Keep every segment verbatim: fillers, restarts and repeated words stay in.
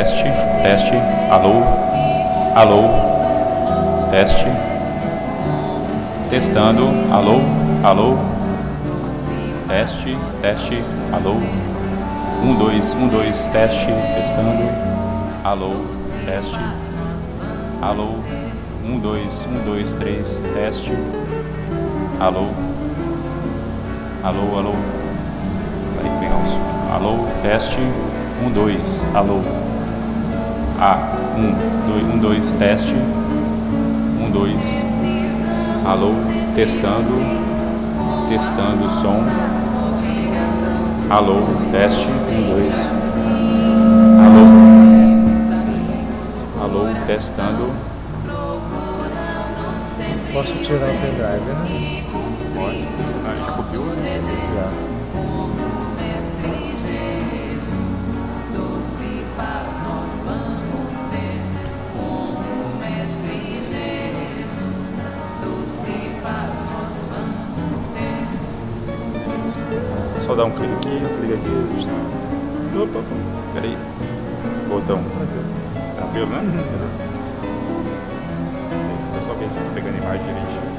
teste, teste, alô, alô, teste, testando, alô, alô, teste, teste, alô, um, dois, um, dois, teste, testando, alô, teste, alô, um, dois, um, dois, três, teste, alô, alô, alô, vai pegar o som, alô, teste, um, dois, alô, A, um, dois, um, dois, teste, um, dois, alô, testando, testando o som, alô, teste, um, dois, alô, alô, testando. Posso tirar o pendrive, né? Pode. Ah, já copiou? Já. Só dá um clique aqui, clique aqui. Opa, opa. Peraí. Botão. Tranquilo. Tranquilo, né? Beleza. Eu só ver se eu tô pegando a imagem direitinho.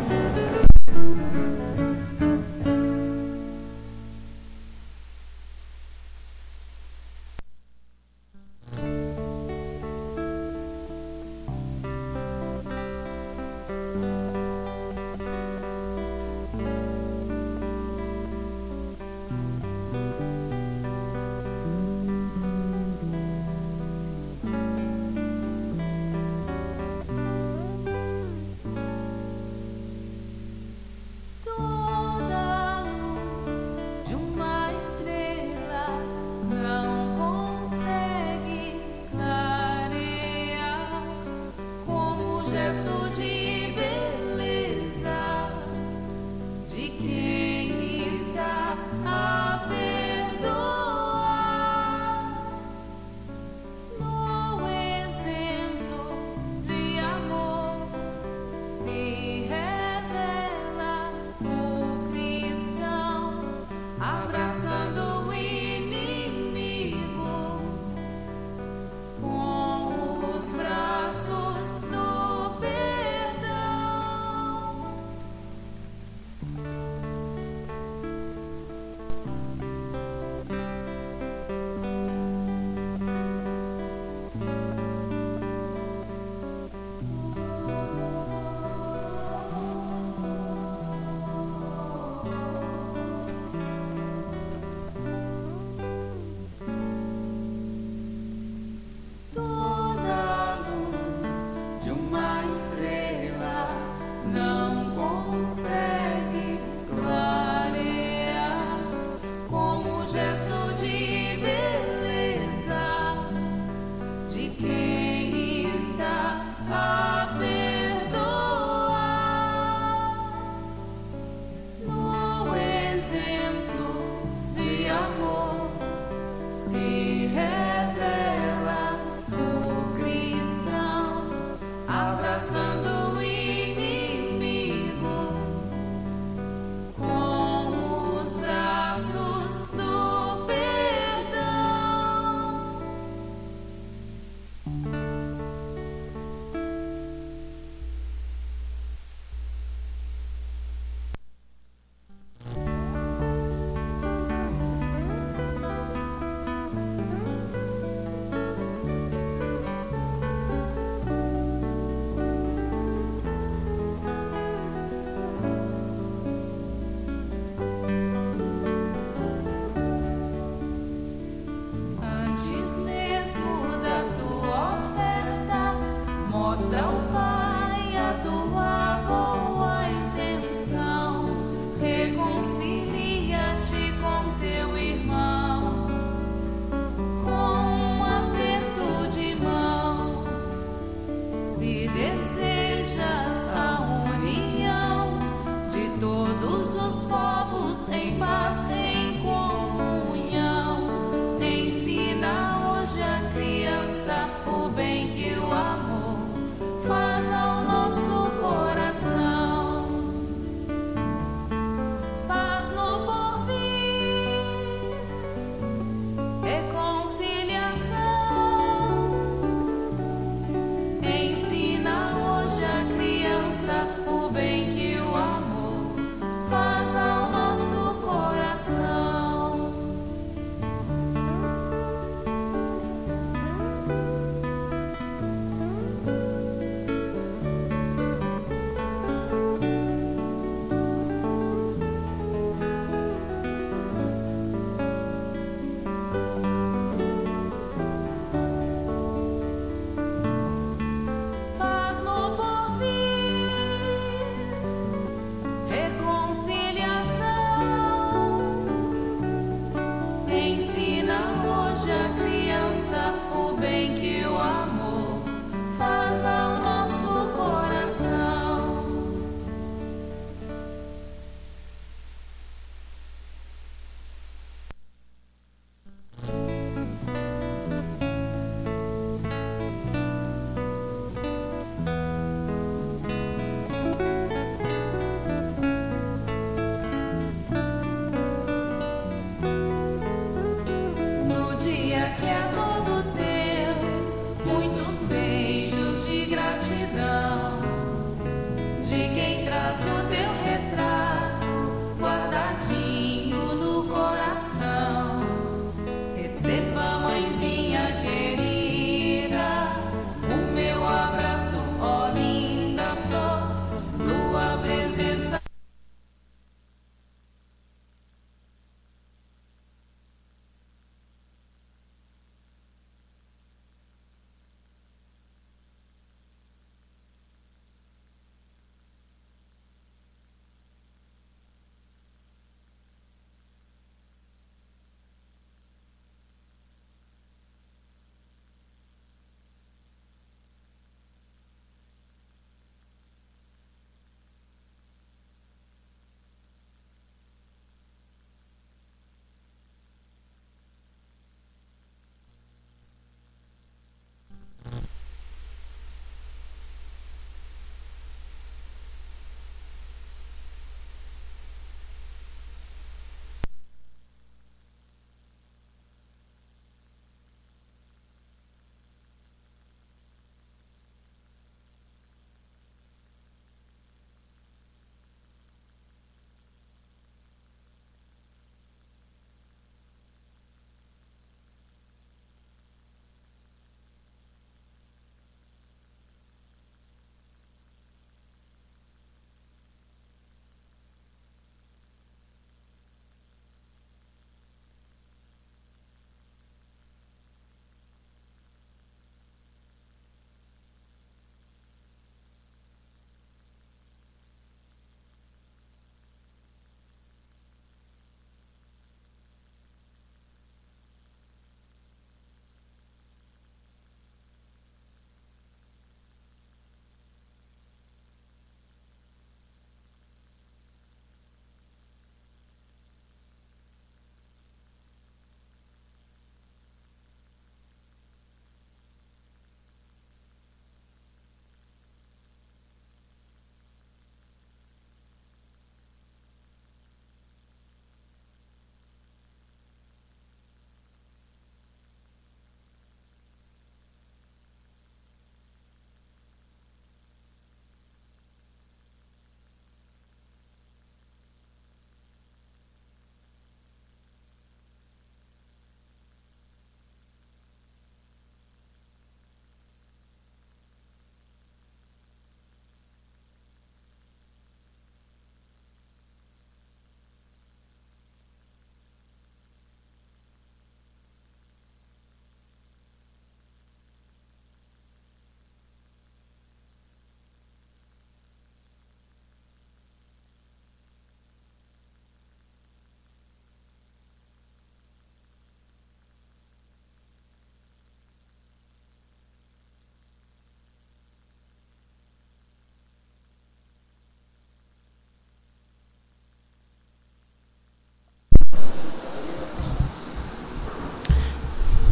Antes mesmo da tua oferta.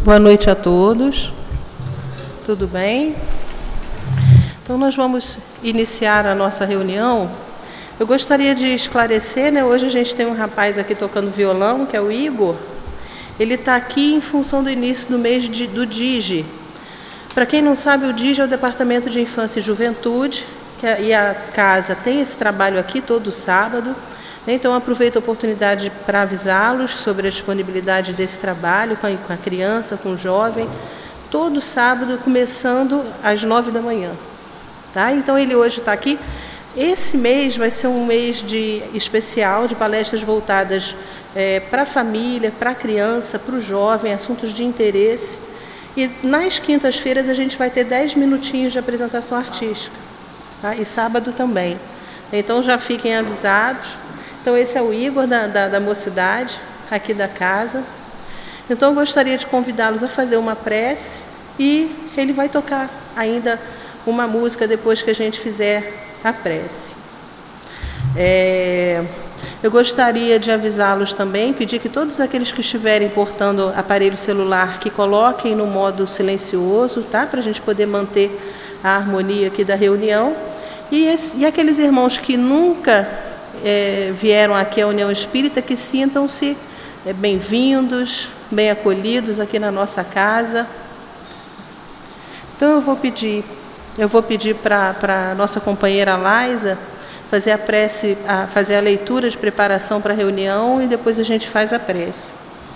Boa noite a todos. Tudo bem? Então, nós vamos iniciar a nossa reunião. Eu gostaria de esclarecer, né? Hoje a gente tem um rapaz aqui tocando violão, que é o Igor. Ele está aqui em função do início do mês de, do DIGE. Para quem não sabe, o DIGE é o Departamento de Infância e Juventude, que a, e a casa tem esse trabalho aqui todo sábado. Então, aproveito a oportunidade para avisá-los sobre a disponibilidade desse trabalho com a, com a criança, com o jovem, todo sábado, começando às nove da manhã. Tá? Então, ele hoje está aqui. Esse mês vai ser um mês de, especial de palestras voltadas é, para a família, para a criança, para o jovem, assuntos de interesse. E nas quintas-feiras a gente vai ter dez minutinhos de apresentação artística. Tá? E sábado também. Então, já fiquem avisados. Então, esse é o Igor da, da, da mocidade, aqui da casa. Então, eu gostaria de convidá-los a fazer uma prece e ele vai tocar ainda uma música depois que a gente fizer a prece. É, eu gostaria de avisá-los também, pedir que todos aqueles que estiverem portando aparelho celular, que coloquem no modo silencioso, tá? Para a gente poder manter a harmonia aqui da reunião. E, esse, e aqueles irmãos que nunca... É, vieram aqui à União Espírita, que sintam-se é, bem-vindos, bem acolhidos aqui na nossa casa. Então eu vou pedir, eu vou pedir para a nossa companheira Laisa fazer a prece, a, fazer a leitura de preparação para a reunião e depois a gente faz a prece.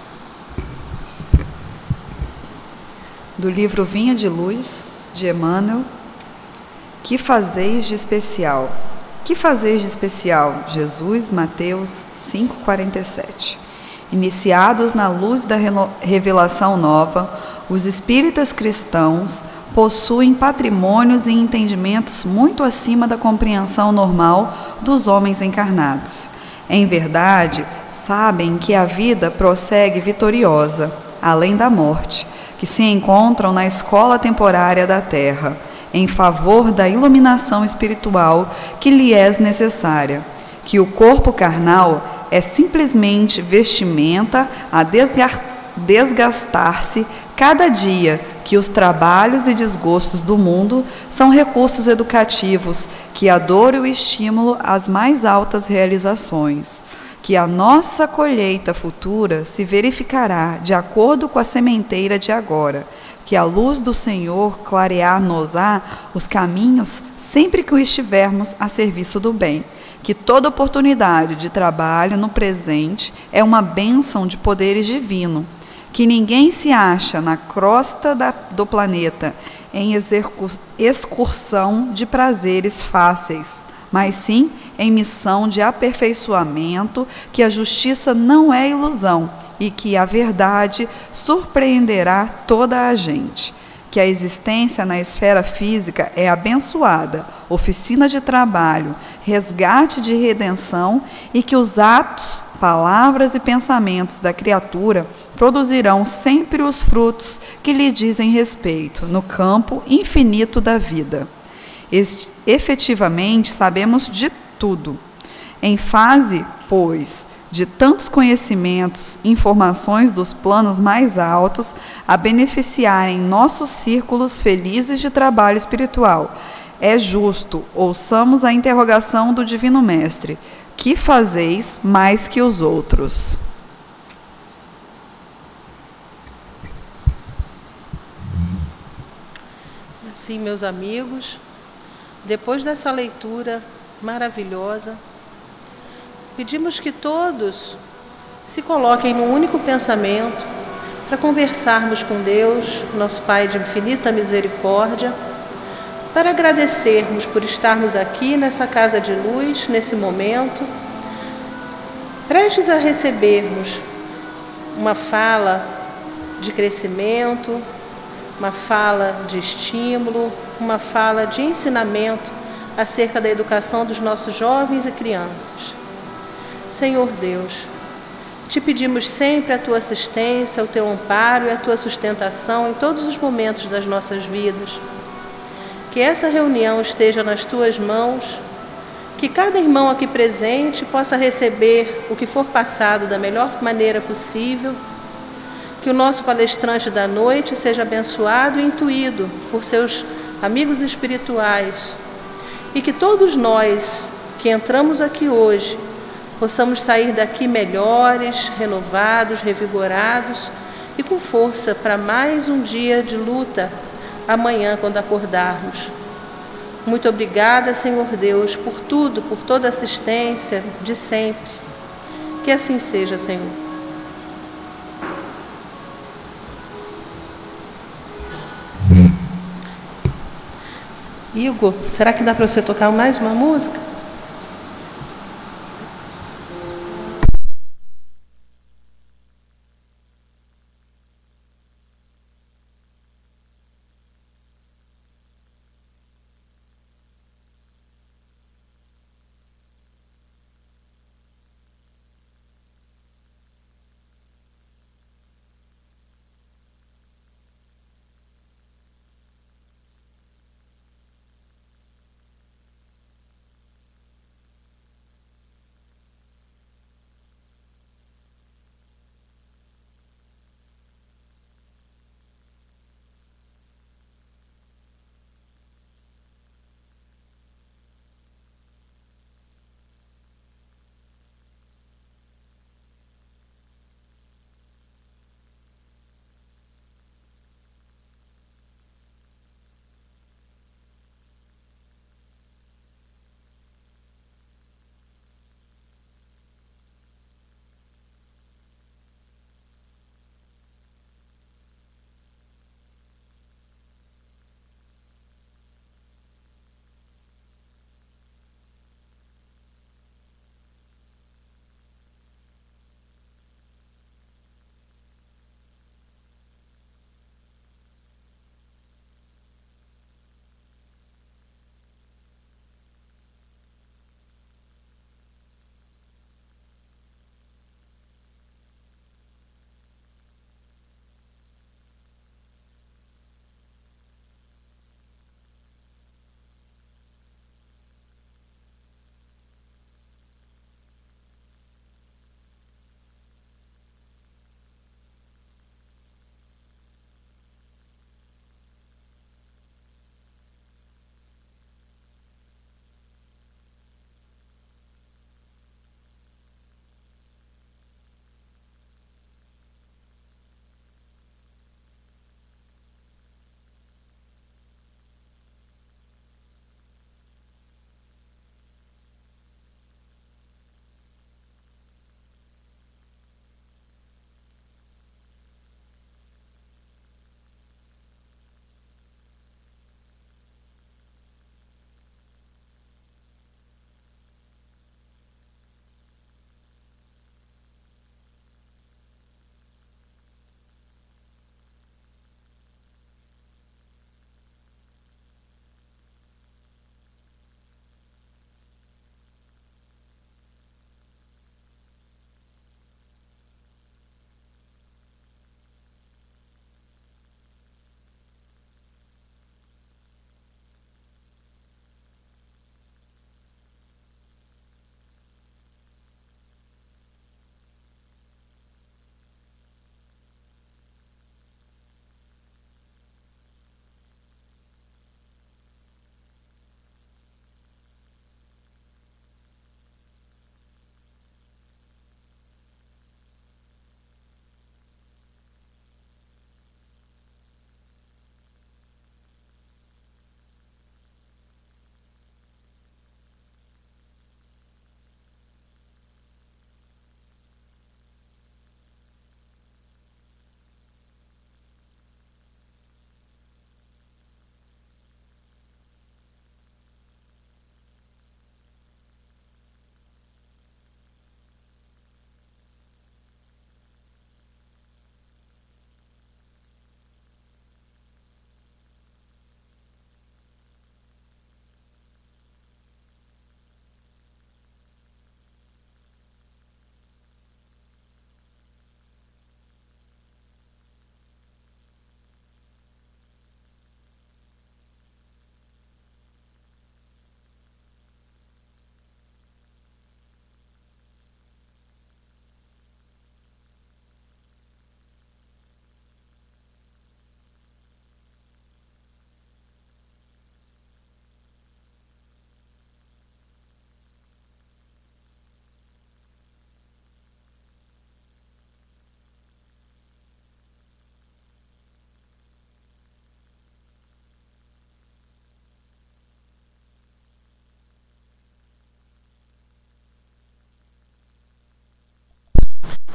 Do livro Vinha de Luz, de Emmanuel. Que fazeis de especial? Que fazeis de especial? Jesus, Mateus cinco, quarenta e sete. Iniciados na luz da revelação nova, os espíritas cristãos possuem patrimônios e entendimentos muito acima da compreensão normal dos homens encarnados. Em verdade, sabem que a vida prossegue vitoriosa, além da morte, que se encontram na escola temporária da Terra, em favor da iluminação espiritual que lhe é necessária, que o corpo carnal é simplesmente vestimenta a desgastar-se cada dia, que os trabalhos e desgostos do mundo são recursos educativos que adoram o estímulo às mais altas realizações, que a nossa colheita futura se verificará de acordo com a sementeira de agora, que a luz do Senhor clarear-nos-á os caminhos sempre que o estivermos a serviço do bem, que toda oportunidade de trabalho no presente é uma bênção de poderes divinos, que ninguém se acha na crosta da, do planeta em excursão de prazeres fáceis, mas sim em missão de aperfeiçoamento, que a justiça não é ilusão e que a verdade surpreenderá toda a gente, que a existência na esfera física é abençoada, oficina de trabalho, resgate de redenção e que os atos, palavras e pensamentos da criatura produzirão sempre os frutos que lhe dizem respeito no campo infinito da vida. Este, efetivamente sabemos de tudo. Em fase, pois, de tantos conhecimentos, informações dos planos mais altos, a beneficiarem nossos círculos felizes de trabalho espiritual, é justo, ouçamos a interrogação do Divino Mestre: que fazeis mais que os outros? Assim, meus amigos, depois dessa leitura maravilhosa, pedimos que todos se coloquem num único pensamento para conversarmos com Deus, nosso Pai de infinita misericórdia, para agradecermos por estarmos aqui nessa casa de luz, nesse momento, prestes a recebermos uma fala de crescimento, uma fala de estímulo, uma fala de ensinamento acerca da educação dos nossos jovens e crianças. Senhor Deus, te pedimos sempre a tua assistência, o teu amparo e a tua sustentação em todos os momentos das nossas vidas. Que essa reunião esteja nas tuas mãos, que cada irmão aqui presente possa receber o que for passado da melhor maneira possível, Que o nosso palestrante da noite seja abençoado e intuído por seus amigos espirituais. E que todos nós que entramos aqui hoje possamos sair daqui melhores, renovados, revigorados e com força para mais um dia de luta amanhã quando acordarmos. Muito obrigada, Senhor Deus, por tudo, por toda a assistência de sempre. Que assim seja, Senhor. Igor, será que dá para você tocar mais uma música?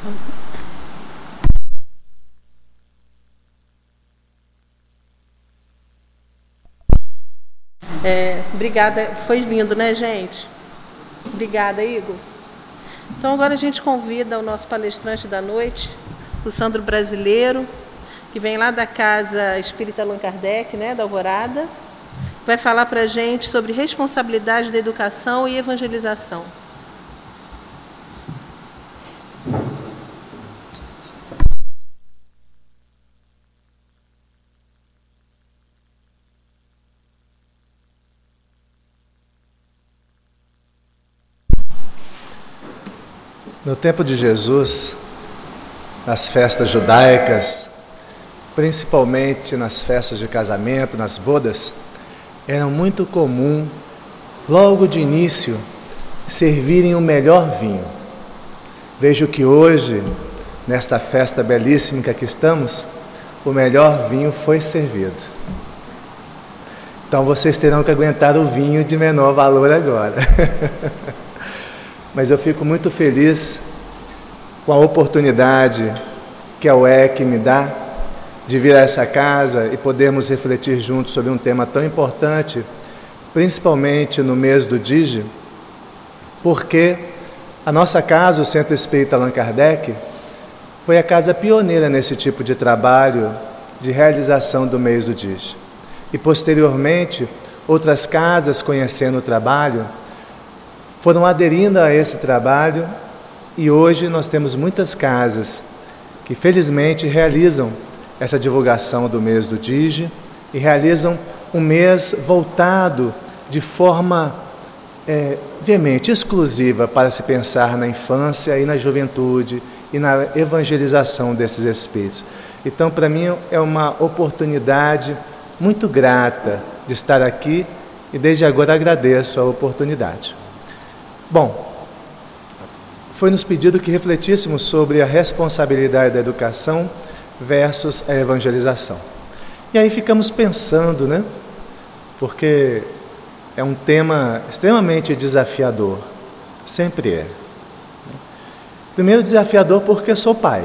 É, obrigada, foi lindo, né, gente? Obrigada, Igor. Então, agora a gente convida o nosso palestrante da noite, o Sandro Brasileiro, que vem lá da Casa Espírita Allan Kardec, né, da Alvorada, vai falar para a gente sobre responsabilidade da educação e evangelização. No tempo de Jesus, nas festas judaicas, principalmente nas festas de casamento, nas bodas, era muito comum, logo de início, servirem o melhor vinho. Vejo que hoje, nesta festa belíssima que aqui estamos, o melhor vinho foi servido. Então vocês terão que aguentar o vinho de menor valor agora. Mas eu fico muito feliz com a oportunidade que a U E C me dá de vir a essa casa e podermos refletir juntos sobre um tema tão importante, principalmente no mês do D I G, porque a nossa casa, o Centro Espírita Allan Kardec, foi a casa pioneira nesse tipo de trabalho de realização do mês do D I G. E posteriormente, outras casas, conhecendo o trabalho, foram aderindo a esse trabalho, e hoje nós temos muitas casas que felizmente realizam essa divulgação do mês do D I G e realizam um mês voltado de forma é, veemente, exclusiva para se pensar na infância e na juventude e na evangelização desses espíritos. Então, para mim, é uma oportunidade muito grata de estar aqui e desde agora agradeço a oportunidade. Bom, foi nos pedido que refletíssemos sobre a responsabilidade da educação versus a evangelização. E aí ficamos pensando, né? Porque é um tema extremamente desafiador, sempre é. Primeiro desafiador porque sou pai.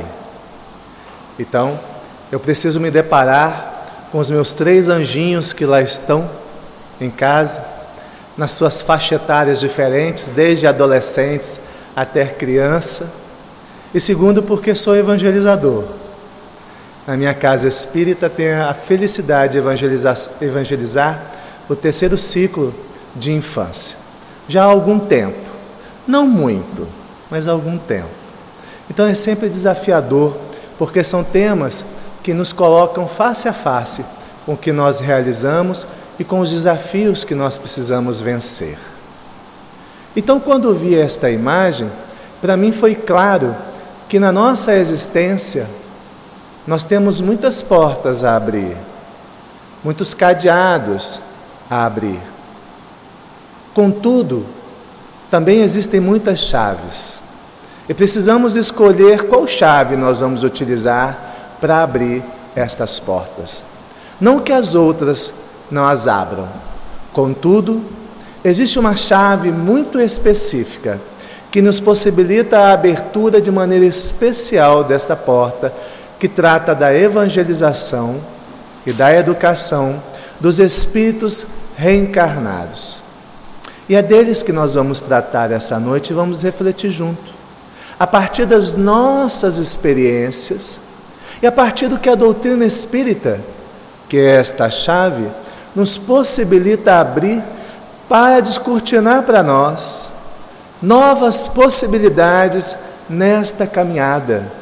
Então, eu preciso me deparar com os meus três anjinhos que lá estão em casa, nas suas faixas etárias diferentes, desde adolescentes até criança. E segundo, porque sou evangelizador. Na minha casa espírita tenho a felicidade de evangelizar, evangelizar o terceiro ciclo de infância. Já há algum tempo, não muito, mas há algum tempo. Então é sempre desafiador, porque são temas que nos colocam face a face com o que nós realizamos e com os desafios que nós precisamos vencer. Então, quando vi esta imagem, para mim foi claro que na nossa existência nós temos muitas portas a abrir, muitos cadeados a abrir. Contudo, também existem muitas chaves e precisamos escolher qual chave nós vamos utilizar para abrir estas portas. Não que as outras não as abram. Contudo, existe uma chave muito específica que nos possibilita a abertura de maneira especial desta porta, que trata da evangelização e da educação dos espíritos reencarnados. E é deles que nós vamos tratar essa noite e vamos refletir junto, a partir das nossas experiências e a partir do que a doutrina espírita, que é esta chave, nos possibilita abrir para descortinar para nós novas possibilidades nesta caminhada.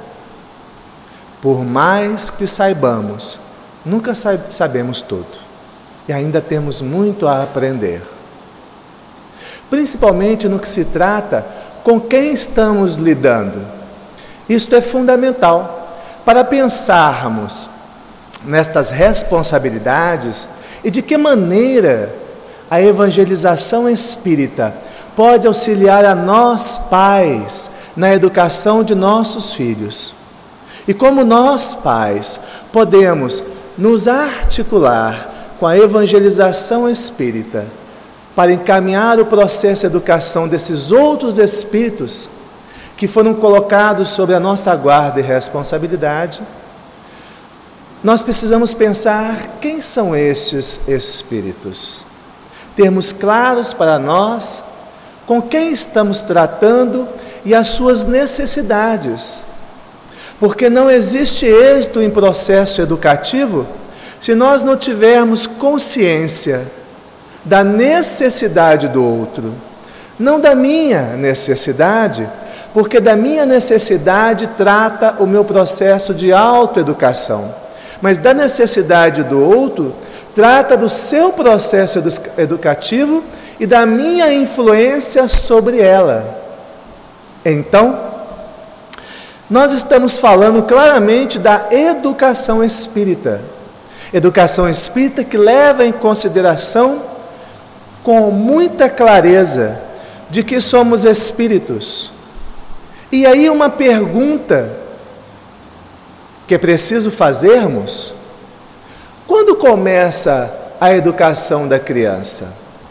Por mais que saibamos, nunca sabemos tudo e ainda temos muito a aprender. Principalmente no que se trata com quem estamos lidando. Isto é fundamental para pensarmos nestas responsabilidades e de que maneira a evangelização espírita pode auxiliar a nós, pais, na educação de nossos filhos. E como nós, pais, podemos nos articular com a evangelização espírita para encaminhar o processo de educação desses outros espíritos que foram colocados sobre a nossa guarda e responsabilidade, nós precisamos pensar quem são estes espíritos. Termos claros para nós com quem estamos tratando e as suas necessidades. Porque não existe êxito em processo educativo se nós não tivermos consciência da necessidade do outro. Não da minha necessidade, porque da minha necessidade trata o meu processo de autoeducação. Mas da necessidade do outro, trata do seu processo edu- educativo e da minha influência sobre ela. Então, nós estamos falando claramente da educação espírita. Educação espírita que leva em consideração, com muita clareza, de que somos espíritos. E aí uma pergunta que é preciso fazermos: quando começa a educação da criança?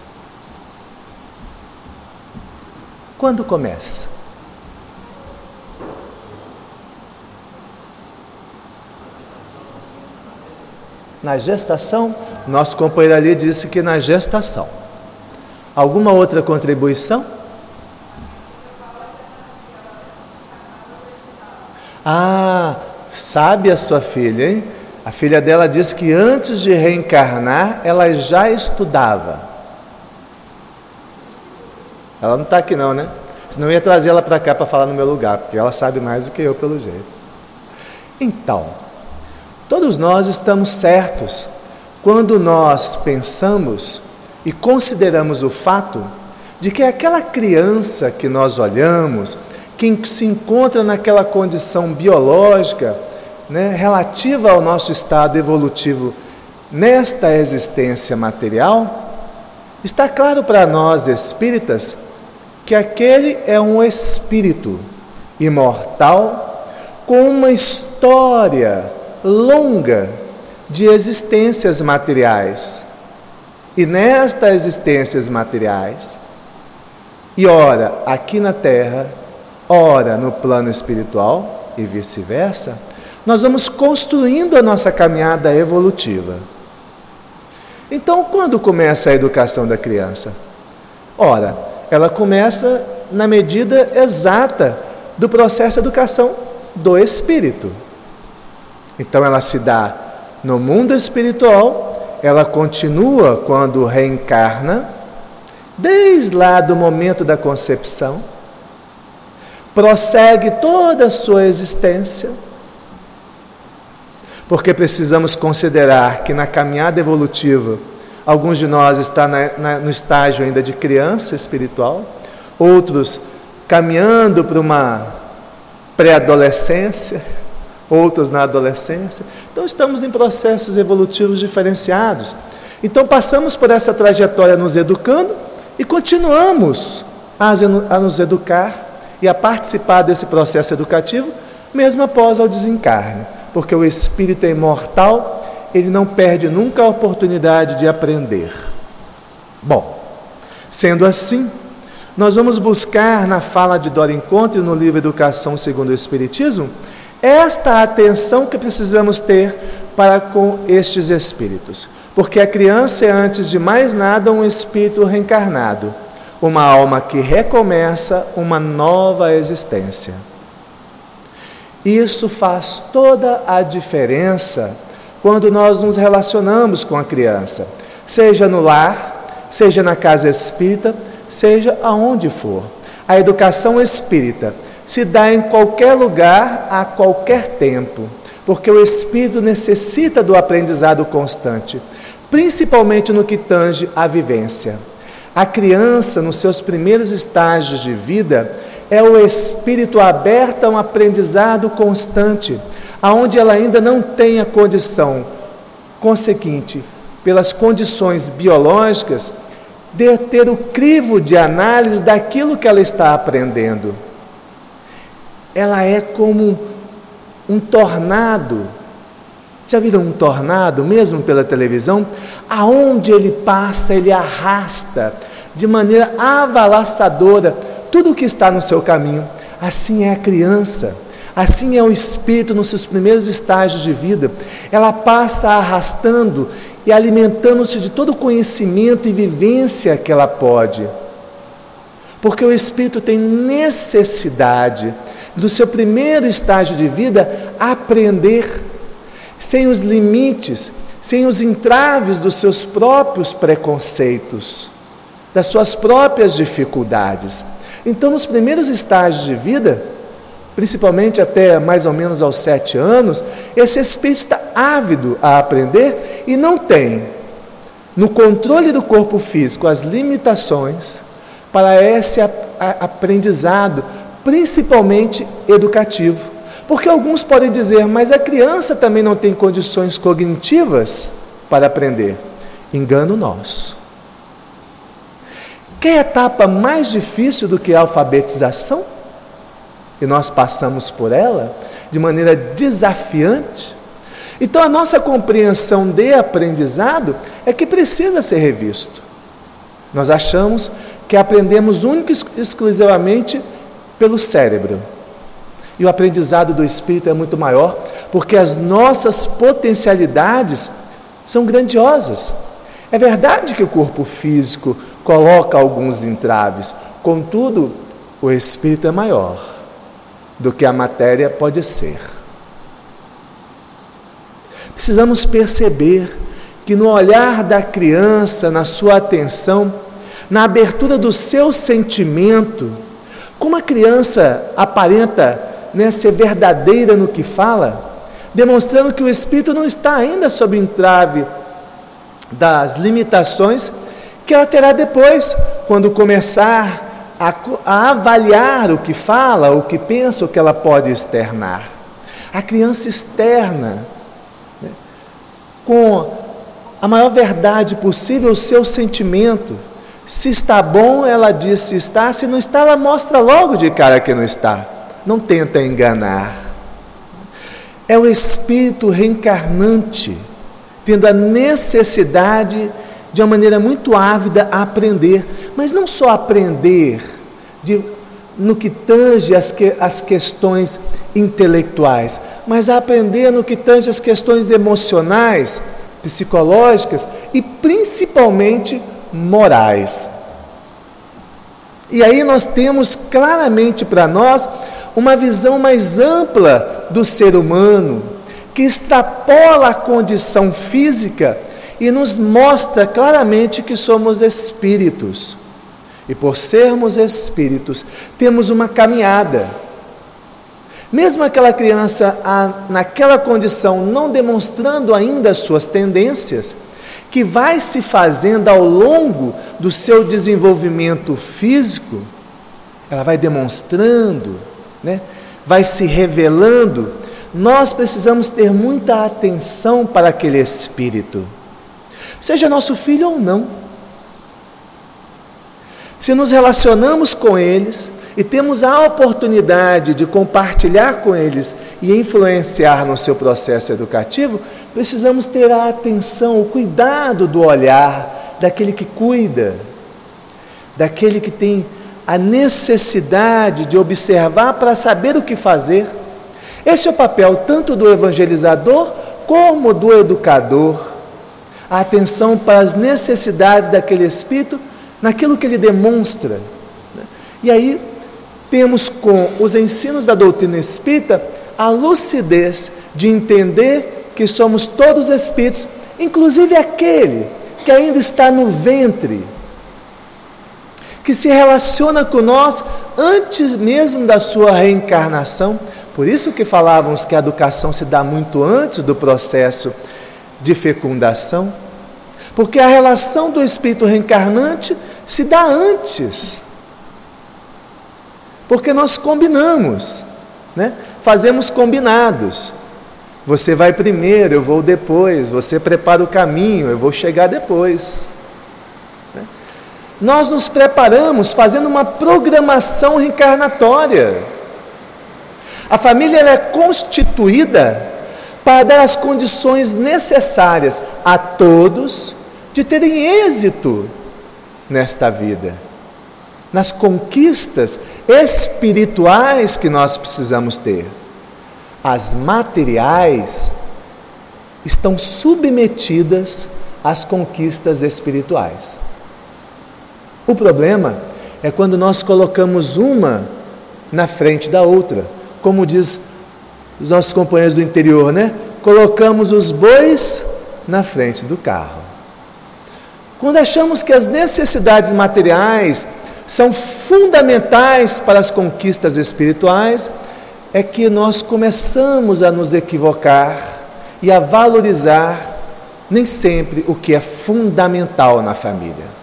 Quando começa? Na gestação? Nosso companheiro ali disse que na gestação. Alguma outra contribuição? Ah, sabe a sua filha, hein? A filha dela disse que antes de reencarnar, ela já estudava. Ela não está aqui não, né? Senão eu ia trazer ela para cá para falar no meu lugar, porque ela sabe mais do que eu, pelo jeito. Então, todos nós estamos certos quando nós pensamos e consideramos o fato de que aquela criança que nós olhamos, que se encontra naquela condição biológica, né, relativa ao nosso estado evolutivo nesta existência material, está claro para nós espíritas que aquele é um espírito imortal com uma história longa de existências materiais. E nestas existências materiais, e ora aqui na Terra, ora no plano espiritual e vice-versa, nós vamos construindo a nossa caminhada evolutiva. Então, quando começa a educação da criança? Ora, ela começa na medida exata do processo de educação do espírito. Então, ela se dá no mundo espiritual, ela continua quando reencarna, desde lá do momento da concepção, prossegue toda a sua existência, porque precisamos considerar que na caminhada evolutiva, alguns de nós estão na, na, no estágio ainda de criança espiritual, outros caminhando para uma pré-adolescência, outros na adolescência. Então estamos em processos evolutivos diferenciados. Então passamos por essa trajetória nos educando e continuamos a, a nos educar e a participar desse processo educativo, mesmo após o desencarne, porque o espírito é imortal, ele não perde nunca a oportunidade de aprender. Bom, sendo assim, nós vamos buscar na fala de Dora Encontre, no livro Educação segundo o Espiritismo, esta atenção que precisamos ter para com estes espíritos, porque a criança é, antes de mais nada, um espírito reencarnado, uma alma que recomeça uma nova existência. Isso faz toda a diferença quando nós nos relacionamos com a criança, seja no lar, seja na casa espírita, seja aonde for. A educação espírita se dá em qualquer lugar, a qualquer tempo, porque o espírito necessita do aprendizado constante, principalmente no que tange à vivência. A criança, nos seus primeiros estágios de vida, é o espírito aberto a um aprendizado constante, aonde ela ainda não tem a condição consequente, pelas condições biológicas, de ter o crivo de análise daquilo que ela está aprendendo. Ela é como um tornado. Já viram um tornado, mesmo pela televisão? Aonde ele passa, ele arrasta de maneira avalaçadora tudo o que está no seu caminho. Assim é a criança, assim é o espírito nos seus primeiros estágios de vida. Ela passa arrastando e alimentando-se de todo o conhecimento e vivência que ela pode. Porque o espírito tem necessidade, do seu primeiro estágio de vida, aprender, sem os limites, sem os entraves dos seus próprios preconceitos, das suas próprias dificuldades. Então, nos primeiros estágios de vida, principalmente até mais ou menos aos sete anos, esse espírito está ávido a aprender e não tem, no controle do corpo físico, as limitações para esse aprendizado, principalmente educativo. Porque alguns podem dizer, mas a criança também não tem condições cognitivas para aprender. Engano nosso. Quer etapa mais difícil do que a alfabetização? E nós passamos por ela de maneira desafiante. Então a nossa compreensão de aprendizado é que precisa ser revisto. Nós achamos que aprendemos única e exclusivamente pelo cérebro. E o aprendizado do espírito é muito maior, porque as nossas potencialidades são grandiosas. É verdade que o corpo físico coloca alguns entraves, contudo, o espírito é maior do que a matéria pode ser. Precisamos perceber que no olhar da criança, na sua atenção, na abertura do seu sentimento, como a criança aparenta, né, ser verdadeira no que fala, demonstrando que o espírito não está ainda sob entrave das limitações que ela terá depois, quando começar a, a avaliar o que fala, o que pensa, o que ela pode externar. A criança externa, né, com a maior verdade possível, o seu sentimento. Se está bom, ela diz se está, se não está, ela mostra logo de cara que não está. Não tenta enganar. É o espírito reencarnante, tendo a necessidade de uma maneira muito ávida a aprender, mas não só aprender de, no que tange as, que, as questões intelectuais, mas a aprender no que tange as questões emocionais, psicológicas e principalmente morais. E aí nós temos claramente para nós uma visão mais ampla do ser humano, que extrapola a condição física e nos mostra claramente que somos espíritos. E por sermos espíritos, temos uma caminhada. Mesmo aquela criança naquela condição, não demonstrando ainda as suas tendências, que vai se fazendo ao longo do seu desenvolvimento físico, ela vai demonstrando, né? Vai se revelando. Nós precisamos ter muita atenção para aquele espírito, seja nosso filho ou não. Se nos relacionamos com eles e temos a oportunidade de compartilhar com eles e influenciar no seu processo educativo, precisamos ter a atenção, o cuidado do olhar daquele que cuida, daquele que tem a necessidade de observar para saber o que fazer. Esse é o papel tanto do evangelizador como do educador. A atenção para as necessidades daquele espírito, naquilo que ele demonstra. E aí temos com os ensinos da doutrina espírita a lucidez de entender que somos todos espíritos, inclusive aquele que ainda está no ventre, que se relaciona com nós antes mesmo da sua reencarnação. Por isso que falávamos que a educação se dá muito antes do processo de fecundação, porque a relação do espírito reencarnante se dá antes, porque nós combinamos, né? Fazemos combinados. Você vai primeiro, eu vou depois. Você prepara o caminho, eu vou chegar depois. Né? Nós nos preparamos fazendo uma programação reencarnatória. A família ela é constituída para dar as condições necessárias a todos de terem êxito nesta vida, nas conquistas espirituais que nós precisamos ter. As materiais estão submetidas às conquistas espirituais. O problema é quando nós colocamos uma na frente da outra, como diz os nossos companheiros do interior, né? Colocamos os bois na frente do carro. Quando achamos que as necessidades materiais são fundamentais para as conquistas espirituais, é que nós começamos a nos equivocar e a valorizar nem sempre o que é fundamental na família.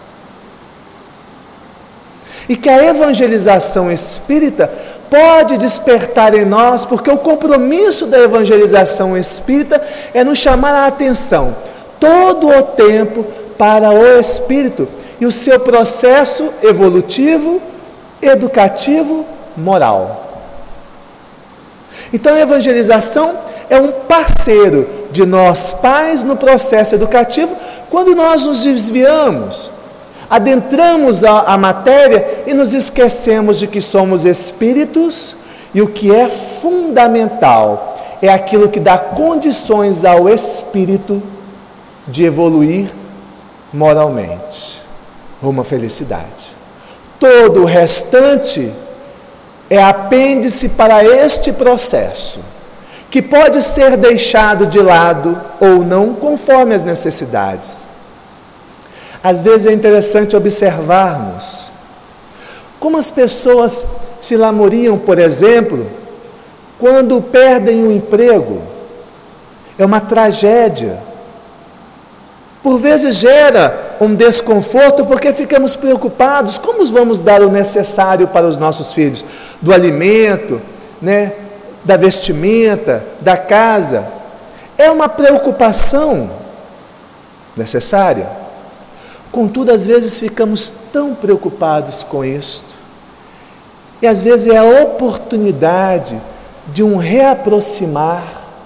E que a evangelização espírita pode despertar em nós, porque o compromisso da evangelização espírita é nos chamar a atenção todo o tempo para o espírito e o seu processo evolutivo, educativo, moral. Então a evangelização é um parceiro de nós pais no processo educativo quando nós nos desviamos, adentramos a, a matéria e nos esquecemos de que somos espíritos e o que é fundamental é aquilo que dá condições ao espírito de evoluir moralmente, rumo à felicidade. Todo o restante é apêndice para este processo, que pode ser deixado de lado ou não, conforme as necessidades. Às vezes é interessante observarmos como as pessoas se lamuriam, por exemplo, quando perdem o emprego. É uma tragédia. Por vezes gera um desconforto porque ficamos preocupados. Como vamos dar o necessário para os nossos filhos? Do alimento, né? Da vestimenta, da casa. É uma preocupação necessária. Contudo, às vezes ficamos tão preocupados com isto. E às vezes é a oportunidade de um reaproximar.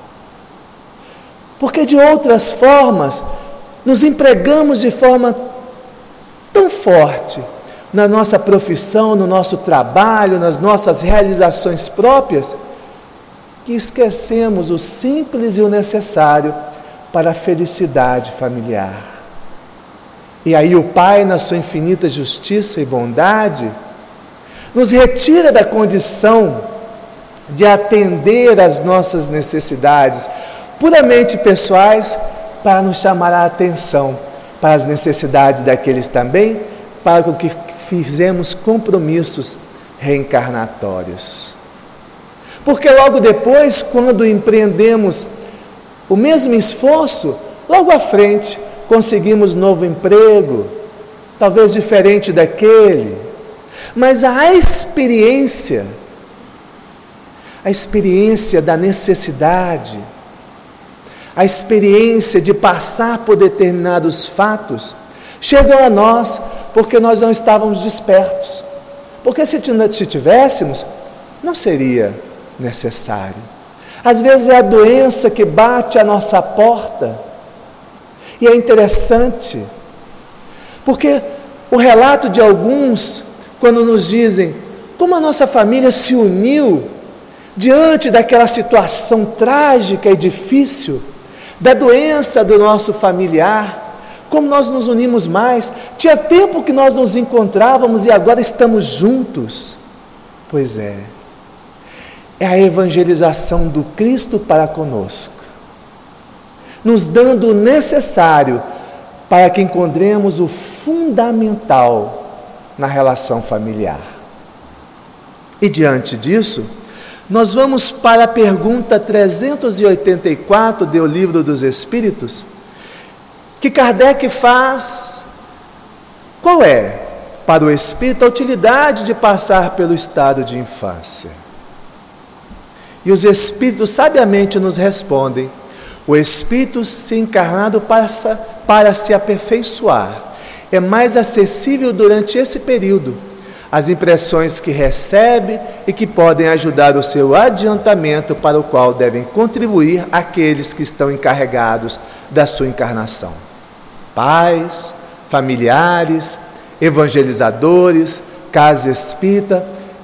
Porque de outras formas, nos empregamos de forma tão forte na nossa profissão, no nosso trabalho, nas nossas realizações próprias, que esquecemos o simples e o necessário para a felicidade familiar. E aí o Pai, na sua infinita justiça e bondade, nos retira da condição de atender às nossas necessidades puramente pessoais, para nos chamar a atenção para as necessidades daqueles também, para o que fizemos compromissos reencarnatórios. Porque logo depois, quando empreendemos o mesmo esforço, logo à frente, conseguimos novo emprego, talvez diferente daquele, mas a experiência, a experiência da necessidade, a experiência de passar por determinados fatos, chegou a nós porque nós não estávamos despertos. Porque se tivéssemos, não seria necessário. Às vezes é a doença que bate à nossa porta. E é interessante, porque o relato de alguns, quando nos dizem como a nossa família se uniu diante daquela situação trágica e difícil, da doença do nosso familiar, como nós nos unimos mais. Tinha tempo que nós nos encontrávamos e agora estamos juntos. Pois é, é a evangelização do Cristo para conosco, nos dando o necessário para que encontremos o fundamental na relação familiar. E diante disso, nós vamos para a pergunta trezentos e oitenta e quatro do Livro dos Espíritos, que Kardec faz. Qual é, para o espírito, a utilidade de passar pelo estado de infância? E os espíritos sabiamente nos respondem: o espírito se encarnado passa para se aperfeiçoar. É mais acessível durante esse período as impressões que recebe e que podem ajudar o seu adiantamento, para o qual devem contribuir aqueles que estão encarregados da sua encarnação. Pais, familiares, evangelizadores, casa espírita,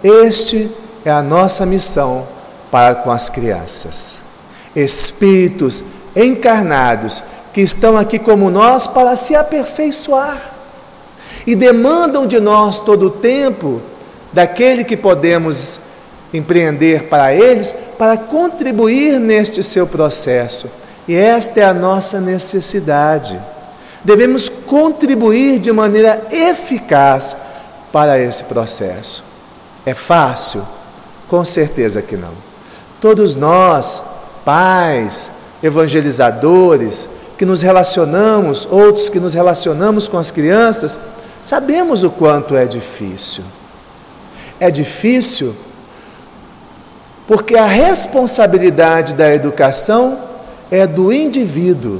Este é a nossa missão para com as crianças. Espíritos encarnados que estão aqui como nós para se aperfeiçoar e demandam de nós todo o tempo daquele que podemos empreender para eles, para contribuir neste seu processo. E esta é a nossa necessidade. Devemos contribuir de maneira eficaz para esse processo. É fácil? Com certeza que não. Todos nós, pais, evangelizadores, que nos relacionamos, outros que nos relacionamos com as crianças, sabemos o quanto é difícil. É difícil porque a responsabilidade da educação é do indivíduo.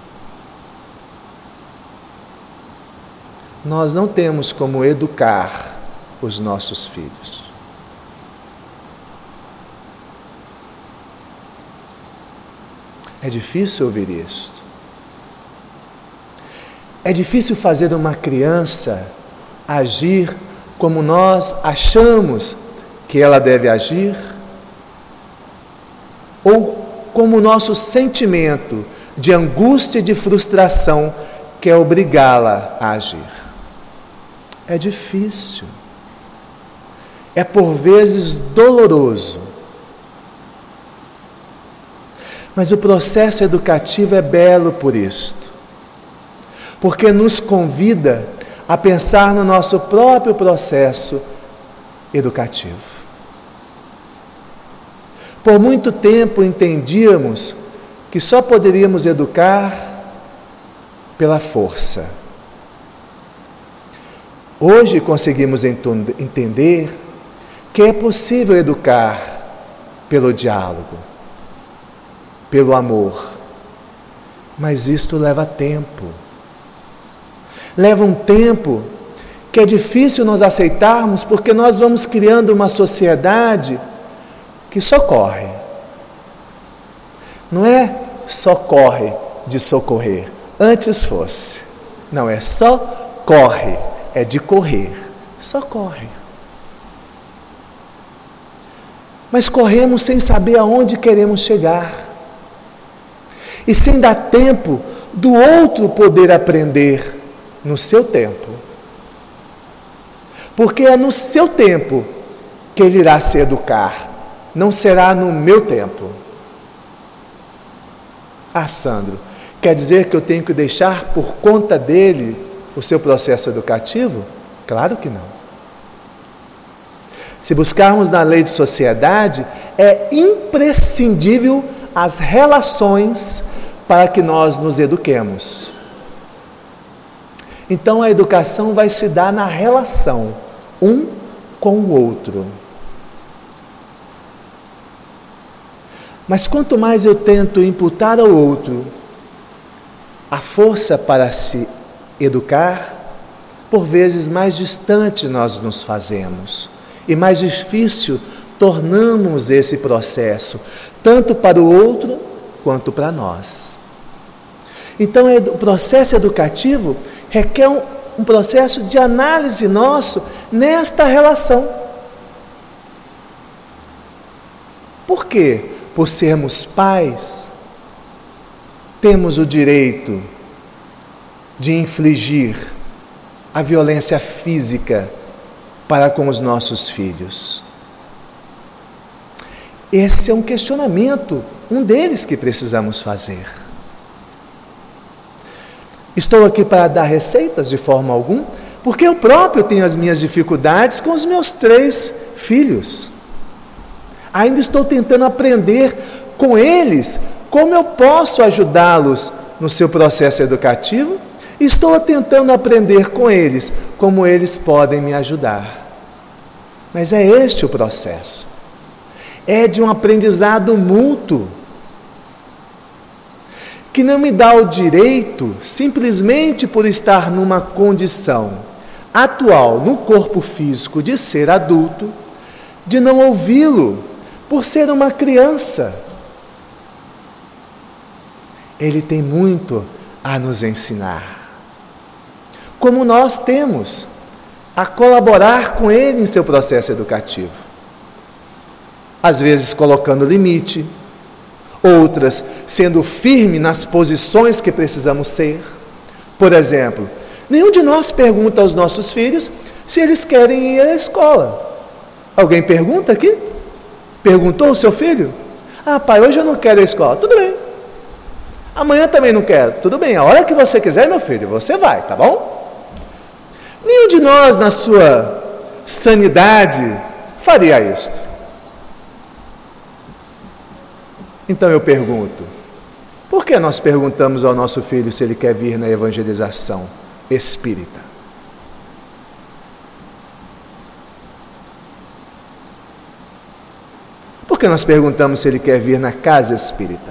Nós não temos como educar os nossos filhos. É difícil ouvir isto. É difícil fazer uma criança agir como nós achamos que ela deve agir, ou como o nosso sentimento de angústia e de frustração quer obrigá-la a agir. É difícil. É por vezes doloroso. Mas o processo educativo é belo por isto, porque nos convida a pensar no nosso próprio processo educativo. Por muito tempo entendíamos que só poderíamos educar pela força. Hoje conseguimos entender que é possível educar pelo diálogo, pelo amor, mas isto leva tempo. Leva um tempo que é difícil nós aceitarmos, porque nós vamos criando uma sociedade que socorre. Não é socorre de socorrer, antes fosse. Não, é só corre, é de correr, socorre. Mas corremos sem saber aonde queremos chegar. E sem dar tempo do outro poder aprender no seu tempo. Porque é no seu tempo que ele irá se educar, não será no meu tempo. Ah, Sandro, quer dizer que eu tenho que deixar por conta dele o seu processo educativo? Claro que não. Se buscarmos na lei de sociedade, é imprescindível as relações para que nós nos eduquemos. Então a educação vai se dar na relação, um com o outro. Mas quanto mais eu tento imputar ao outro a força para se educar, por vezes mais distante nós nos fazemos e mais difícil tornamos esse processo, tanto para o outro quanto para nós. Então o processo educativo requer um, um processo de análise nosso nesta relação. Por quê? Por sermos pais, temos o direito de infligir a violência física para com os nossos filhos. Esse é um questionamento, um deles que precisamos fazer. Estou aqui para dar receitas de forma alguma, porque eu próprio tenho as minhas dificuldades com os meus três filhos. Ainda estou tentando aprender com eles como eu posso ajudá-los no seu processo educativo. Estou tentando aprender com eles como eles podem me ajudar. Mas é este o processo. É de um aprendizado mútuo, que não me dá o direito, simplesmente por estar numa condição atual no corpo físico de ser adulto, de não ouvi-lo por ser uma criança. Ele tem muito a nos ensinar, como nós temos a colaborar com ele em seu processo educativo. Às vezes colocando limite, outras sendo firme nas posições que precisamos ser. Por exemplo, nenhum de nós pergunta aos nossos filhos se eles querem ir à escola. Alguém pergunta aqui? Perguntou ao seu filho? Ah, pai, hoje eu não quero ir à escola. Tudo bem. Amanhã também não quero. Tudo bem, a hora que você quiser, meu filho, você vai, tá bom? Nenhum de nós, na sua sanidade, faria isto. Então eu pergunto, por que nós perguntamos ao nosso filho se ele quer vir na evangelização espírita? Por que nós perguntamos se ele quer vir na casa espírita?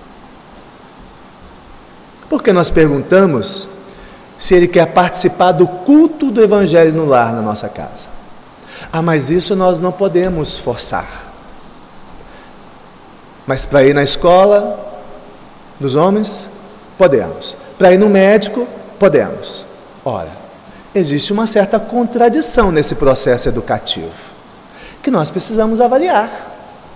Por que nós perguntamos se ele quer participar do culto do Evangelho no lar, na nossa casa? Ah, mas isso nós não podemos forçar. Mas para ir na escola dos homens, podemos. Para ir no médico, podemos. Ora, existe uma certa contradição nesse processo educativo, que nós precisamos avaliar.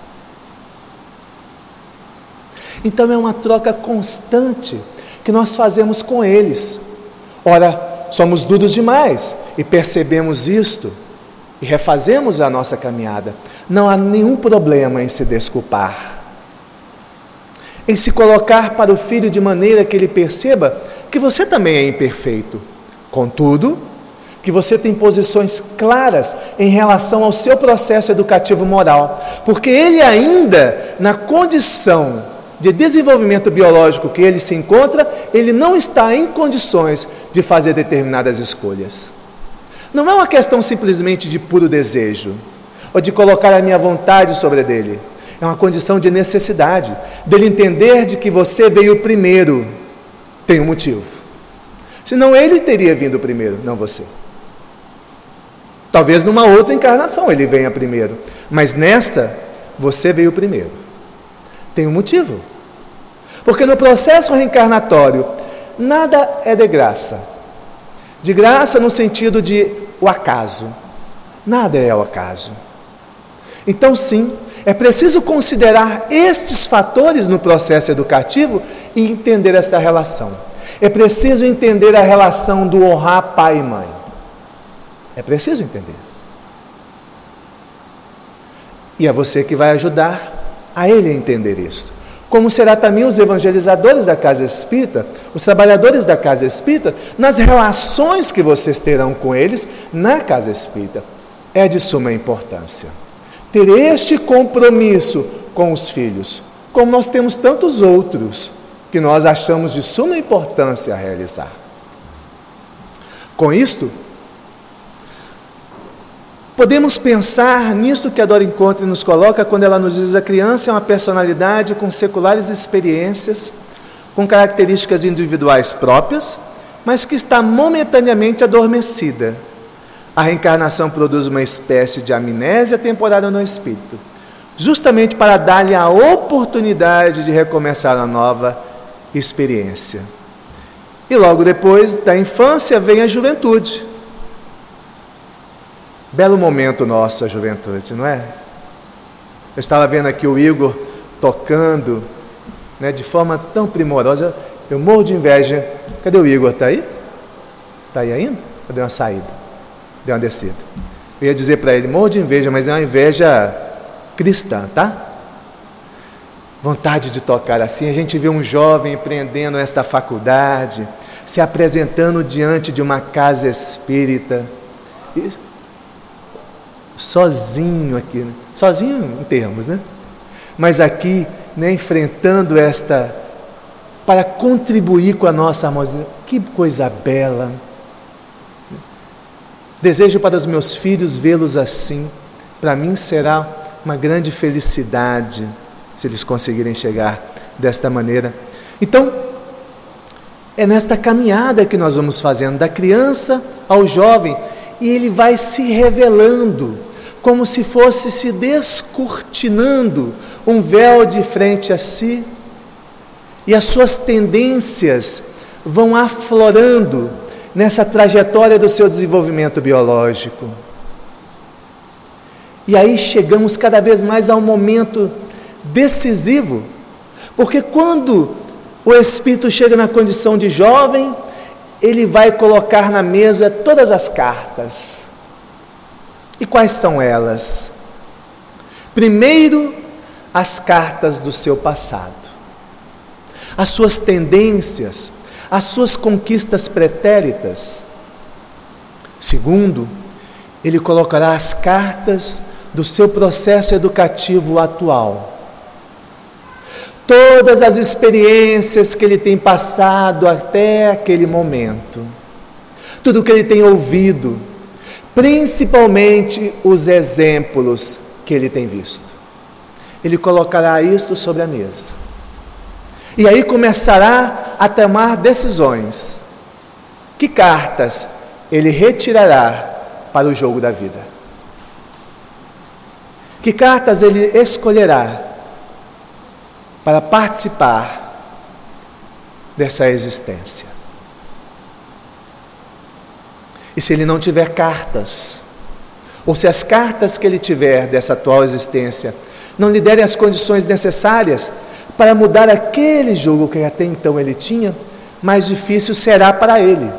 Então é uma troca constante que nós fazemos com eles. Ora, somos duros demais e percebemos isto e refazemos a nossa caminhada. Não há nenhum problema em se desculpar, em se colocar para o filho de maneira que ele perceba que você também é imperfeito. Contudo, que você tem posições claras em relação ao seu processo educativo moral, porque ele ainda, na condição de desenvolvimento biológico que ele se encontra, ele não está em condições de fazer determinadas escolhas. Não é uma questão simplesmente de puro desejo, ou de colocar a minha vontade sobre dele. É uma condição de necessidade, dele entender de que você veio primeiro, tem um motivo. Senão ele teria vindo primeiro, não você. Talvez numa outra encarnação ele venha primeiro, mas nessa, você veio primeiro. Tem um motivo. Porque no processo reencarnatório, nada é de graça. De graça no sentido de o acaso. Nada é o acaso. Então, sim, é preciso considerar estes fatores no processo educativo e entender essa relação. É preciso entender a relação do honrar pai e mãe. É preciso entender. E é você que vai ajudar a ele a entender isto. Como será também os evangelizadores da casa espírita, os trabalhadores da casa espírita, nas relações que vocês terão com eles na casa espírita. É de suma importância ter este compromisso com os filhos, como nós temos tantos outros que nós achamos de suma importância a realizar. Com isto, podemos pensar nisto que a Dora Encontre nos coloca quando ela nos diz: a criança é uma personalidade com seculares experiências, com características individuais próprias, mas que está momentaneamente adormecida. A reencarnação produz uma espécie de amnésia temporária no espírito, justamente para dar-lhe a oportunidade de recomeçar uma nova experiência. E logo depois da infância vem a juventude. Belo momento nosso, a juventude, não é? Eu estava vendo aqui o Igor tocando, né, de forma tão primorosa. Eu morro de inveja. Cadê o Igor? Está aí? Está aí ainda? Ou deu uma saída? Deu uma descida. Eu ia dizer para ele, morro de inveja, mas é uma inveja cristã, tá? Vontade de tocar assim. A gente vê um jovem empreendendo esta faculdade, se apresentando diante de uma casa espírita, e sozinho aqui, né? Sozinho em termos, né? Mas aqui, né, enfrentando esta, para contribuir com a nossa harmonia. Que coisa bela! Desejo para os meus filhos vê-los assim. Para mim será uma grande felicidade se eles conseguirem chegar desta maneira. Então, é nesta caminhada que nós vamos fazendo, da criança ao jovem, e ele vai se revelando, como se fosse se descortinando um véu de frente a si, e as suas tendências vão aflorando nessa trajetória do seu desenvolvimento biológico. E aí chegamos cada vez mais a um momento decisivo, porque quando o espírito chega na condição de jovem, ele vai colocar na mesa todas as cartas. E quais são elas? Primeiro, as cartas do seu passado, as suas tendências, as suas conquistas pretéritas. Segundo, ele colocará as cartas do seu processo educativo atual. Todas as experiências que ele tem passado até aquele momento, tudo que ele tem ouvido, principalmente os exemplos que ele tem visto. Ele colocará isto sobre a mesa. E aí começará a tomar decisões. Que cartas ele retirará para o jogo da vida? Que cartas ele escolherá para participar dessa existência? E se ele não tiver cartas, ou se as cartas que ele tiver dessa atual existência não lhe derem as condições necessárias para mudar aquele jogo que até então ele tinha, mais difícil será para ele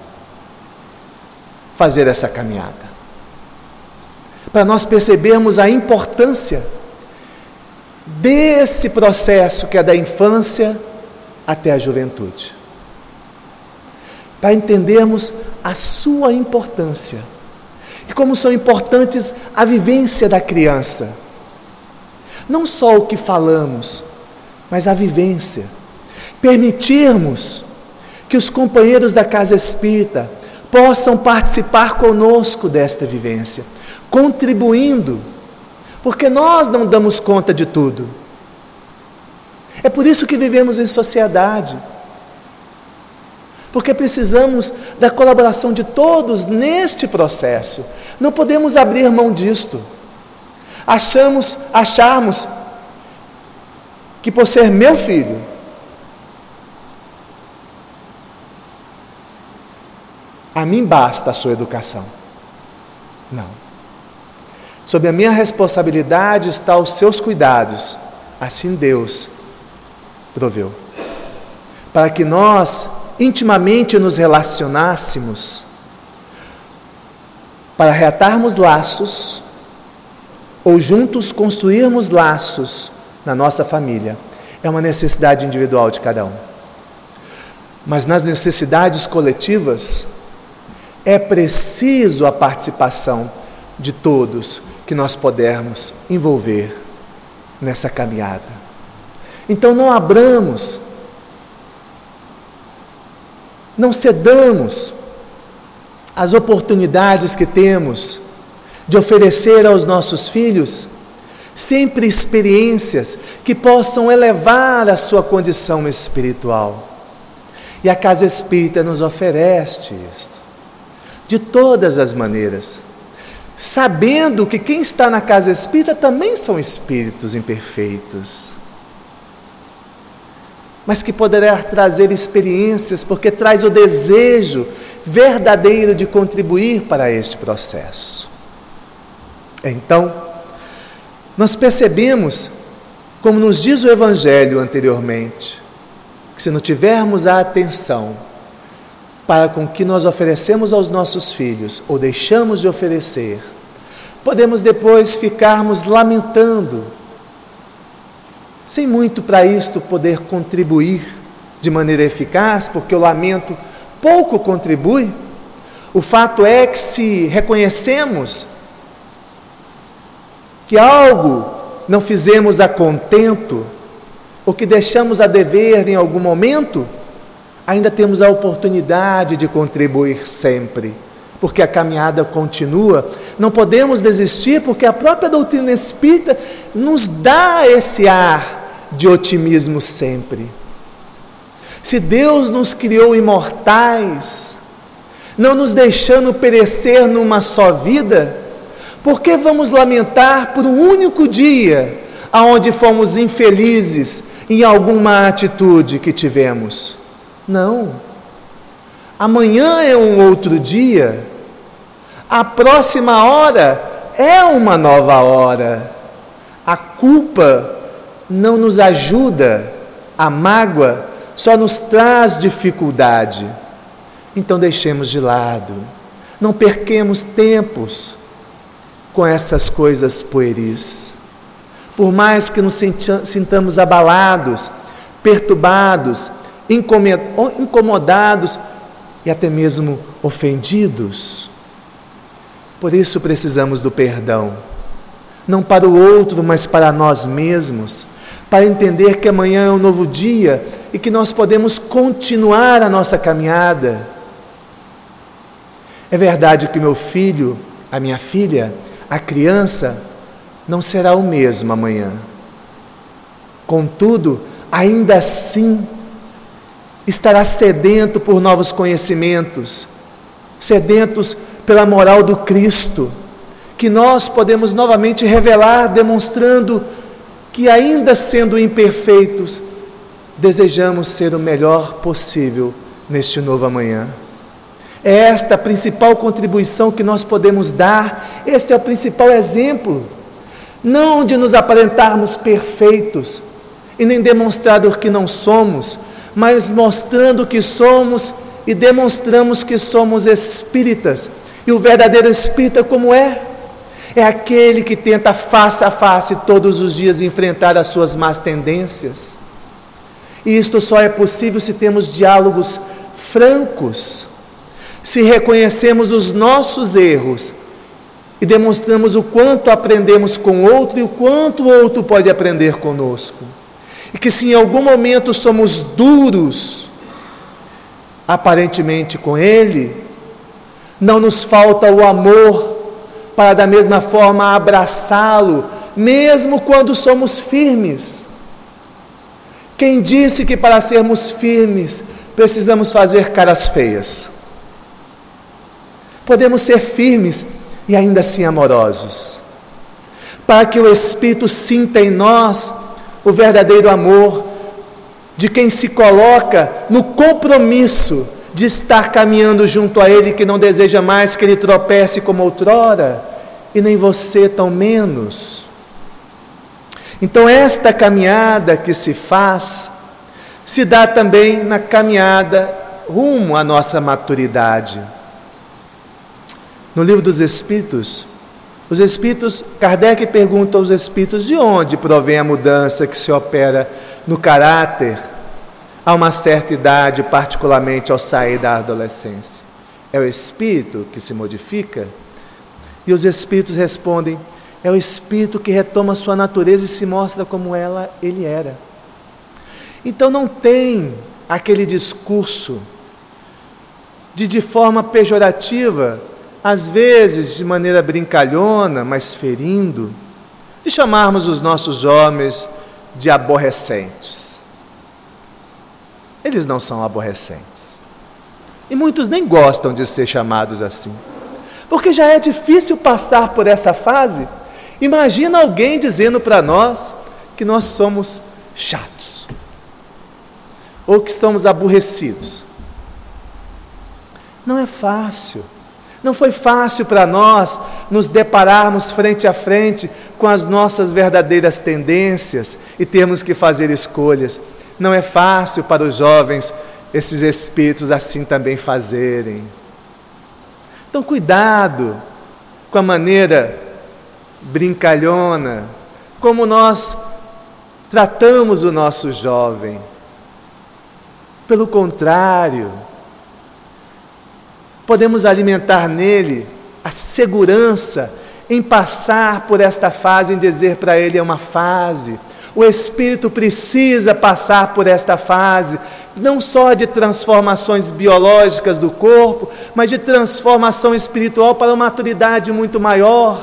fazer essa caminhada. Para nós percebermos a importância desse processo que é da infância até a juventude. Para entendermos a sua importância e como são importantes a vivência da criança. Não só o que falamos, mas a vivência. Permitirmos que os companheiros da casa espírita possam participar conosco desta vivência, contribuindo, porque nós não damos conta de tudo. É por isso que vivemos em sociedade, porque precisamos da colaboração de todos neste processo. Não podemos abrir mão disto. Achamos, acharmos que por ser meu filho, a mim basta a sua educação. Não. Sob a minha responsabilidade está os seus cuidados. Assim Deus proveu. Para que nós intimamente nos relacionássemos, para reatarmos laços, ou juntos construirmos laços na nossa família, é uma necessidade individual de cada um. Mas nas necessidades coletivas, é preciso a participação de todos que nós pudermos envolver nessa caminhada. Então não abramos, não cedamos às oportunidades que temos de oferecer aos nossos filhos sempre experiências que possam elevar a sua condição espiritual. E a Casa Espírita nos oferece isto, de todas as maneiras, sabendo que quem está na Casa Espírita também são espíritos imperfeitos, mas que poderá trazer experiências, porque traz o desejo verdadeiro de contribuir para este processo. Então, nós percebemos, como nos diz o Evangelho anteriormente, que se não tivermos a atenção para com que nós oferecemos aos nossos filhos, ou deixamos de oferecer, podemos depois ficarmos lamentando, sem muito para isto poder contribuir de maneira eficaz, porque o lamento pouco contribui. O fato é que se reconhecemos que algo não fizemos a contento, ou que deixamos a dever em algum momento, ainda temos a oportunidade de contribuir sempre, porque a caminhada continua. Não podemos desistir, porque a própria doutrina espírita nos dá esse ar de otimismo sempre. Se Deus nos criou imortais, não nos deixando perecer numa só vida, por que vamos lamentar por um único dia, aonde fomos infelizes em alguma atitude que tivemos? Não. amanhã é um outro dia, a próxima hora é uma nova hora. A culpa não nos ajuda, a mágoa só nos traz dificuldade. Então deixemos de lado, não perquemos tempos com essas coisas pueris. Por mais que nos sintamos abalados, perturbados, incomodados e até mesmo ofendidos. Por isso precisamos do perdão, não para o outro, mas para nós mesmos, para entender que amanhã é um novo dia e que nós podemos continuar a nossa caminhada. É verdade que meu filho, a minha filha, a criança, não será o mesmo amanhã. Contudo, ainda assim, estará sedento por novos conhecimentos, sedentos pela moral do Cristo, que nós podemos novamente revelar, demonstrando que, ainda sendo imperfeitos, desejamos ser o melhor possível neste novo amanhã. É esta a principal contribuição que nós podemos dar, este é o principal exemplo, não de nos aparentarmos perfeitos e nem demonstrar o que não somos, mas mostrando que somos e demonstramos que somos espíritas. E o verdadeiro espírita como é? É aquele que tenta face a face todos os dias enfrentar as suas más tendências. E isto só é possível se temos diálogos francos, se reconhecemos os nossos erros e demonstramos o quanto aprendemos com o outro e o quanto o outro pode aprender conosco. E que se em algum momento somos duros, aparentemente com ele, não nos falta o amor para da mesma forma abraçá-lo, mesmo quando somos firmes. Quem disse que para sermos firmes precisamos fazer caras feias? Podemos ser firmes e ainda assim amorosos, para que o Espírito sinta em nós o verdadeiro amor de quem se coloca no compromisso de estar caminhando junto a Ele, que não deseja mais que Ele tropece como outrora, e nem você tão menos. Então esta caminhada que se faz, se dá também na caminhada rumo à nossa maturidade. No Livro dos Espíritos, os Espíritos, Kardec pergunta aos Espíritos de onde provém a mudança que se opera no caráter a uma certa idade, particularmente ao sair da adolescência. É o Espírito que se modifica? E os Espíritos respondem, é o Espírito que retoma sua natureza e se mostra como ela, ele era. Então não tem aquele discurso de, de forma pejorativa, às vezes de maneira brincalhona, mas ferindo, de chamarmos os nossos homens de aborrecentes. Eles não são aborrecentes. E muitos nem gostam de ser chamados assim. Porque já é difícil passar por essa fase. Imagina alguém dizendo para nós que nós somos chatos. Ou que estamos aborrecidos. Não é fácil. Não foi fácil para nós nos depararmos frente a frente com as nossas verdadeiras tendências e termos que fazer escolhas. Não é fácil para os jovens esses espíritos assim também fazerem. Então cuidado com a maneira brincalhona, como nós tratamos o nosso jovem. Pelo contrário, podemos alimentar nele a segurança em passar por esta fase, em dizer para ele é uma fase. O espírito precisa passar por esta fase, não só de transformações biológicas do corpo, mas de transformação espiritual para uma maturidade muito maior.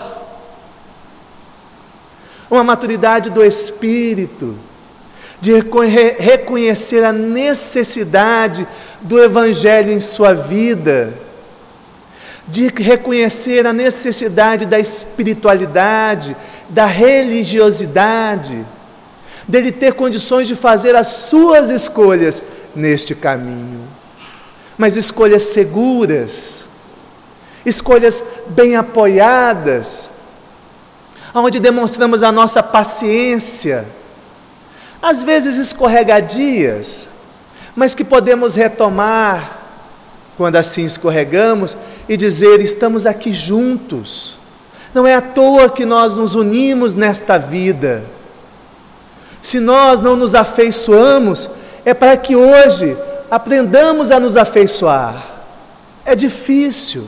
Uma maturidade do espírito, de reconhecer a necessidade do Evangelho em sua vida, de reconhecer a necessidade da espiritualidade, da religiosidade, dele ter condições de fazer as suas escolhas neste caminho. mas escolhas seguras, escolhas bem apoiadas, onde demonstramos a nossa paciência, às vezes escorregadias, mas que podemos retomar quando assim escorregamos e dizer: estamos aqui juntos. Não é à toa que nós nos unimos nesta vida. Se nós não nos afeiçoamos, é para que hoje aprendamos a nos afeiçoar. É difícil.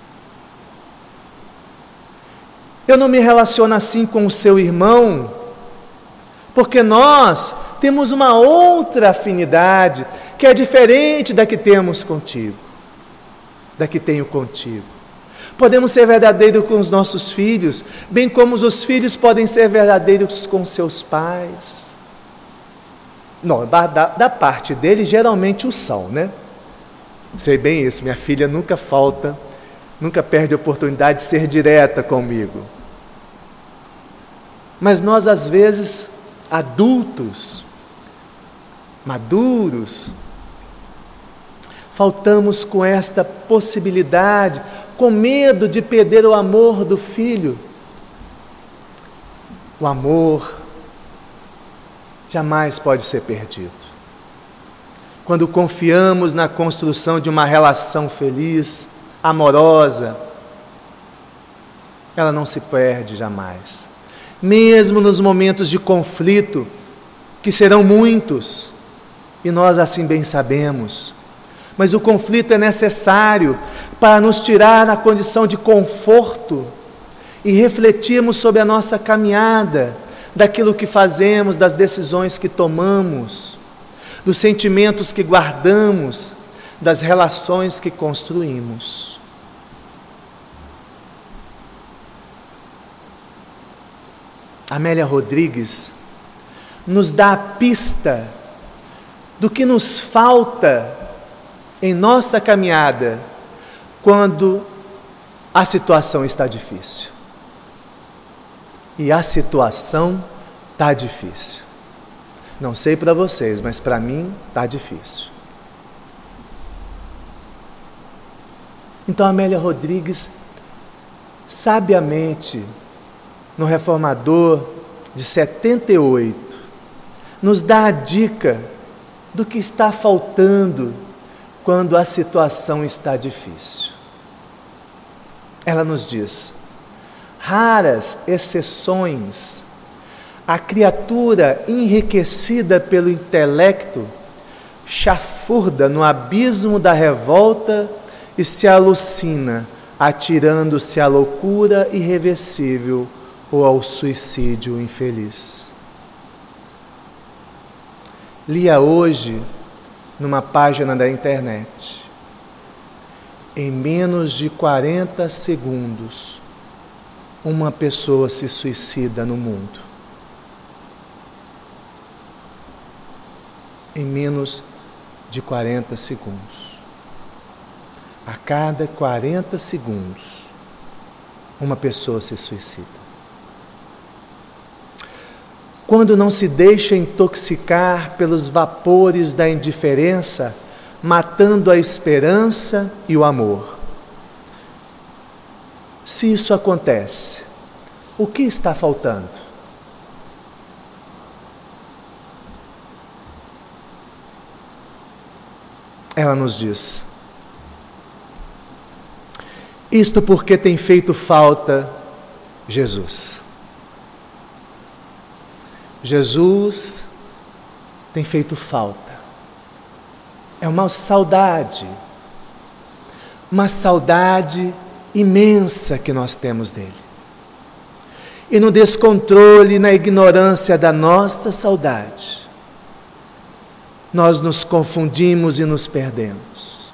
Eu não me relaciono assim com o seu irmão, porque nós temos uma outra afinidade, que é diferente da que temos contigo, da que tenho contigo. Podemos ser verdadeiros com os nossos filhos, bem como os filhos podem ser verdadeiros com seus pais. Não, da, da parte deles, geralmente o são, né? Sei bem isso, minha filha nunca falta, nunca perde a oportunidade de ser direta comigo. Mas nós, às vezes, adultos, maduros, faltamos com esta possibilidade, com medo de perder o amor do filho. O amor jamais pode ser perdido. Quando confiamos na construção de uma relação feliz, amorosa, ela não se perde jamais. Mesmo nos momentos de conflito, que serão muitos, e nós assim bem sabemos, mas o conflito é necessário para nos tirar a condição de conforto e refletirmos sobre a nossa caminhada, daquilo que fazemos, das decisões que tomamos, dos sentimentos que guardamos, das relações que construímos. Amélia Rodrigues nos dá a pista do que nos falta em nossa caminhada quando a situação está difícil. E a situação está difícil. Não sei para vocês, mas para mim está difícil. Então Amélia Rodrigues, sabiamente, no Reformador de setenta e oito, nos dá a dica do que está faltando quando a situação está difícil. Ela nos diz: raras exceções, a criatura enriquecida pelo intelecto chafurda no abismo da revolta e se alucina, atirando-se à loucura irreversível ou ao suicídio infeliz. Lia hoje numa página da internet: em menos de quarenta segundos, uma pessoa se suicida no mundo. Em menos de quarenta segundos. A cada quarenta segundos, uma pessoa se suicida. Quando não se deixa intoxicar pelos vapores da indiferença, matando a esperança e o amor. Se isso acontece, o que está faltando? Ela nos diz: isto porque tem feito falta Jesus. Jesus tem feito falta. É uma saudade, uma saudade imensa que nós temos dele. E no descontrole, na ignorância da nossa saudade, nós nos confundimos e nos perdemos.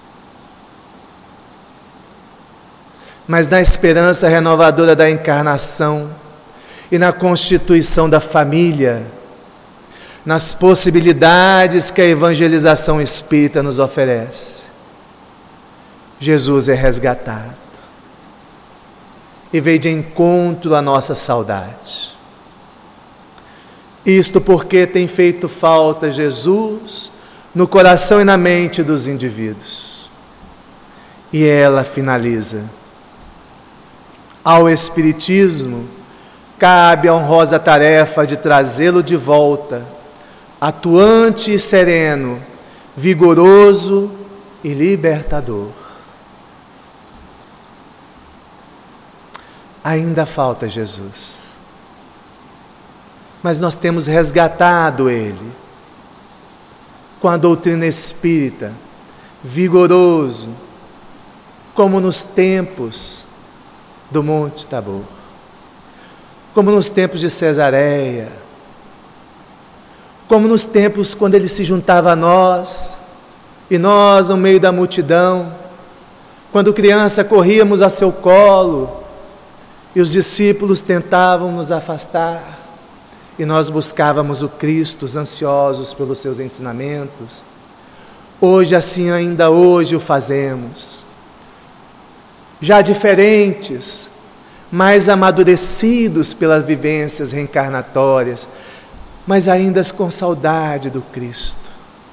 Mas na esperança renovadora da encarnação e na constituição da família, nas possibilidades que a evangelização espírita nos oferece, Jesus é resgatado e veio de encontro à nossa saudade. Isto porque tem feito falta Jesus no coração e na mente dos indivíduos. E ela finaliza: ao Espiritismo cabe a honrosa tarefa de trazê-lo de volta, atuante e sereno, vigoroso e libertador. Ainda falta Jesus, mas nós temos resgatado Ele com a doutrina espírita, vigoroso, como nos tempos do Monte Tabor, como nos tempos de Cesareia, como nos tempos quando Ele se juntava a nós, e nós no meio da multidão, quando criança corríamos a seu colo, e os discípulos tentavam nos afastar, e nós buscávamos o Cristo, ansiosos pelos seus ensinamentos. Hoje, assim, ainda hoje o fazemos, já diferentes, mais amadurecidos pelas vivências reencarnatórias, mas ainda com saudade do Cristo.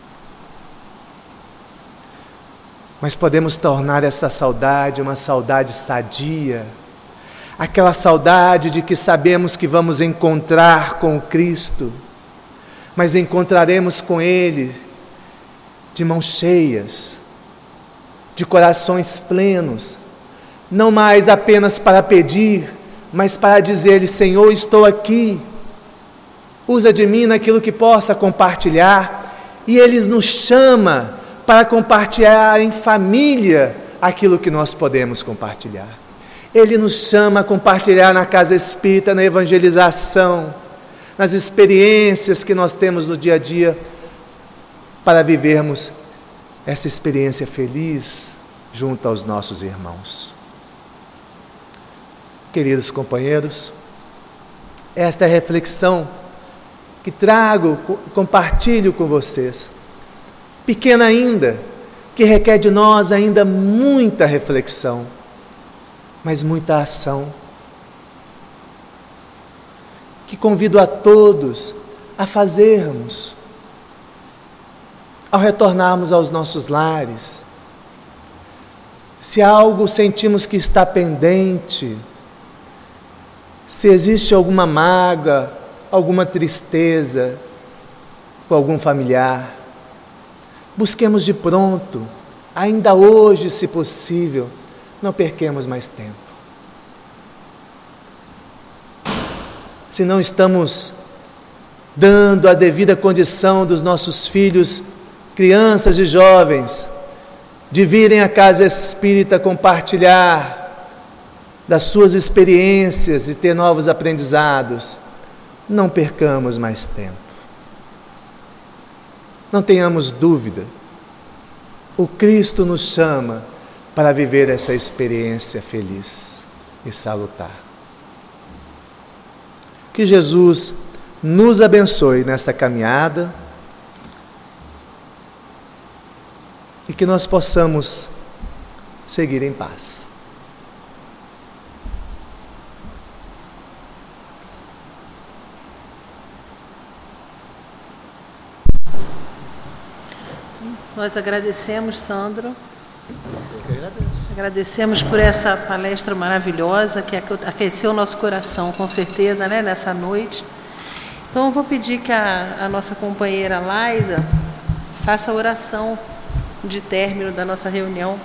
Mas podemos tornar essa saudade uma saudade sadia, aquela saudade de que sabemos que vamos encontrar com o Cristo, mas encontraremos com Ele de mãos cheias, de corações plenos, não mais apenas para pedir, mas para dizer-lhe: Senhor, estou aqui, usa de mim naquilo que possa compartilhar. E Ele nos chama para compartilhar em família aquilo que nós podemos compartilhar. Ele nos chama a compartilhar na casa espírita, na evangelização, nas experiências que nós temos no dia a dia, para vivermos essa experiência feliz junto aos nossos irmãos. Queridos companheiros, esta é a reflexão que trago, compartilho com vocês, pequena ainda, que requer de nós ainda muita reflexão, mas muita ação, que convido a todos a fazermos, ao retornarmos aos nossos lares. Se algo sentimos que está pendente, se existe alguma mágoa, alguma tristeza com algum familiar, busquemos de pronto, ainda hoje, se possível, não perquemos mais tempo. Se não estamos dando a devida condição dos nossos filhos, crianças e jovens, de virem à casa espírita compartilhar das suas experiências e ter novos aprendizados, não percamos mais tempo. Não tenhamos dúvida, o Cristo nos chama para viver essa experiência feliz e salutar. Que Jesus nos abençoe nesta caminhada e que nós possamos seguir em paz. Nós agradecemos, Sandro. Agradecemos por essa palestra maravilhosa que aqueceu o nosso coração, com certeza, né, nessa noite. Então eu vou pedir que a, a nossa companheira Laisa faça a oração de término da nossa reunião.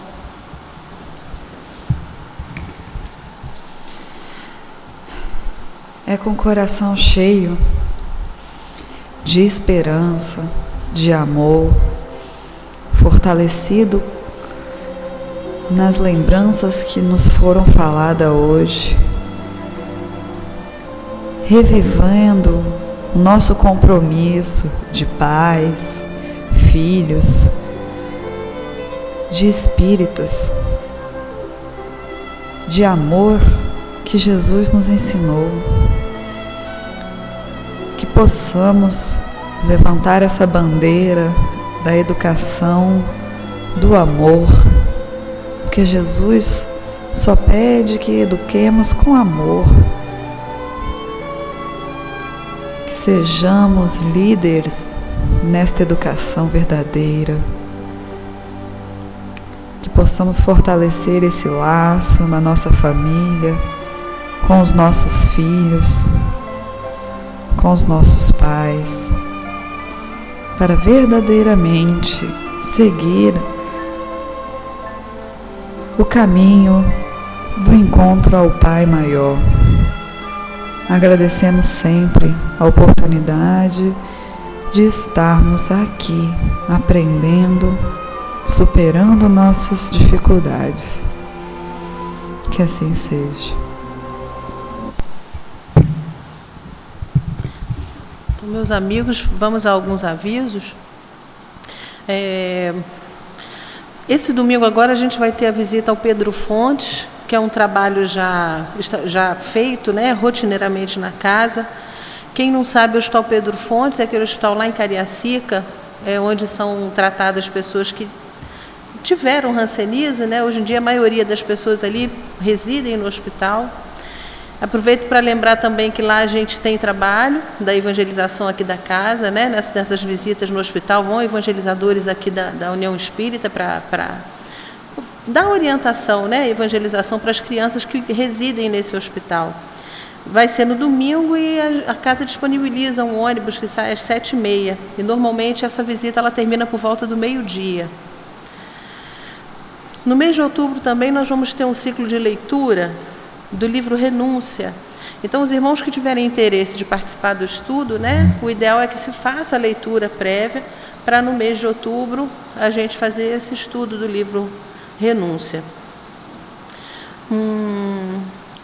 É com o coração cheio de esperança, de amor, fortalecido nas lembranças que nos foram faladas hoje, revivendo o nosso compromisso de pais, filhos, de espíritas, de amor que Jesus nos ensinou, que possamos levantar essa bandeira da educação, do amor, porque Jesus só pede que eduquemos com amor, que sejamos líderes nesta educação verdadeira, que possamos fortalecer esse laço na nossa família, com os nossos filhos, com os nossos pais, para verdadeiramente seguir o caminho do encontro ao Pai Maior. Agradecemos sempre a oportunidade de estarmos aqui aprendendo, superando nossas dificuldades. Que assim seja. Então, meus amigos, vamos a alguns avisos. É... Esse domingo agora a gente vai ter a visita ao Pedro Fontes, que é um trabalho já, já feito, né, rotineiramente na casa. Quem não sabe, o Hospital Pedro Fontes é aquele hospital lá em Cariacica, é, onde são tratadas pessoas que tiveram hanseníase, né? Hoje em dia a maioria das pessoas ali residem no hospital. Aproveito para lembrar também que lá a gente tem trabalho da evangelização aqui da casa, né? Nessas, nessas visitas no hospital vão evangelizadores aqui da, da União Espírita para dar orientação, né? Evangelização para as crianças que residem nesse hospital. Vai ser no domingo e a, a casa disponibiliza um ônibus que sai às sete e meia. E normalmente essa visita ela termina por volta do meio-dia. No mês de outubro também nós vamos ter um ciclo de leitura do livro Renúncia. Então, os irmãos que tiverem interesse de participar do estudo, né, o ideal é que se faça a leitura prévia para no mês de outubro a gente fazer esse estudo do livro Renúncia. Hum,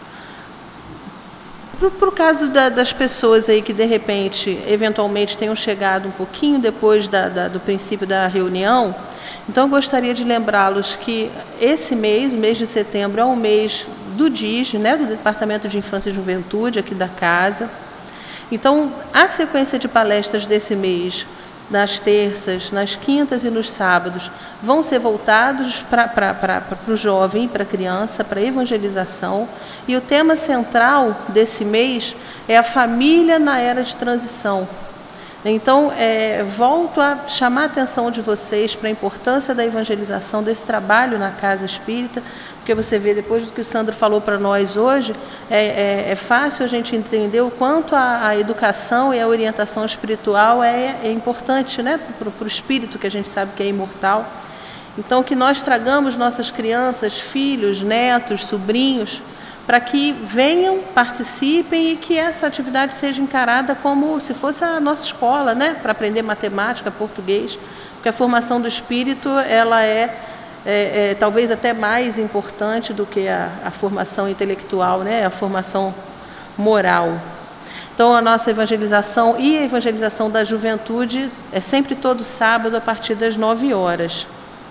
Para o caso da, das pessoas aí que, de repente, eventualmente tenham chegado um pouquinho depois da, da, do princípio da reunião, então eu gostaria de lembrá-los que esse mês, o mês de setembro, é o mês do D I S, né, do Departamento de Infância e Juventude, aqui da casa. Então, a sequência de palestras desse mês, nas terças, nas quintas e nos sábados, vão ser voltados para o jovem e para a criança, para a evangelização. E o tema central desse mês é a família na era de transição. Então, é, volto a chamar a atenção de vocês para a importância da evangelização, desse trabalho na casa espírita, porque você vê, depois do que o Sandro falou para nós hoje, é, é, é fácil a gente entender o quanto a, a educação e a orientação espiritual é, é importante, né, para o espírito, que a gente sabe que é imortal. Então, que nós tragamos nossas crianças, filhos, netos, sobrinhos, para que venham, participem e que essa atividade seja encarada como se fosse a nossa escola, né, para aprender matemática, português, porque a formação do espírito ela é, é, é talvez até mais importante do que a, a formação intelectual, né, a formação moral. Então, a nossa evangelização e a evangelização da juventude é sempre todo sábado a partir das nove horas.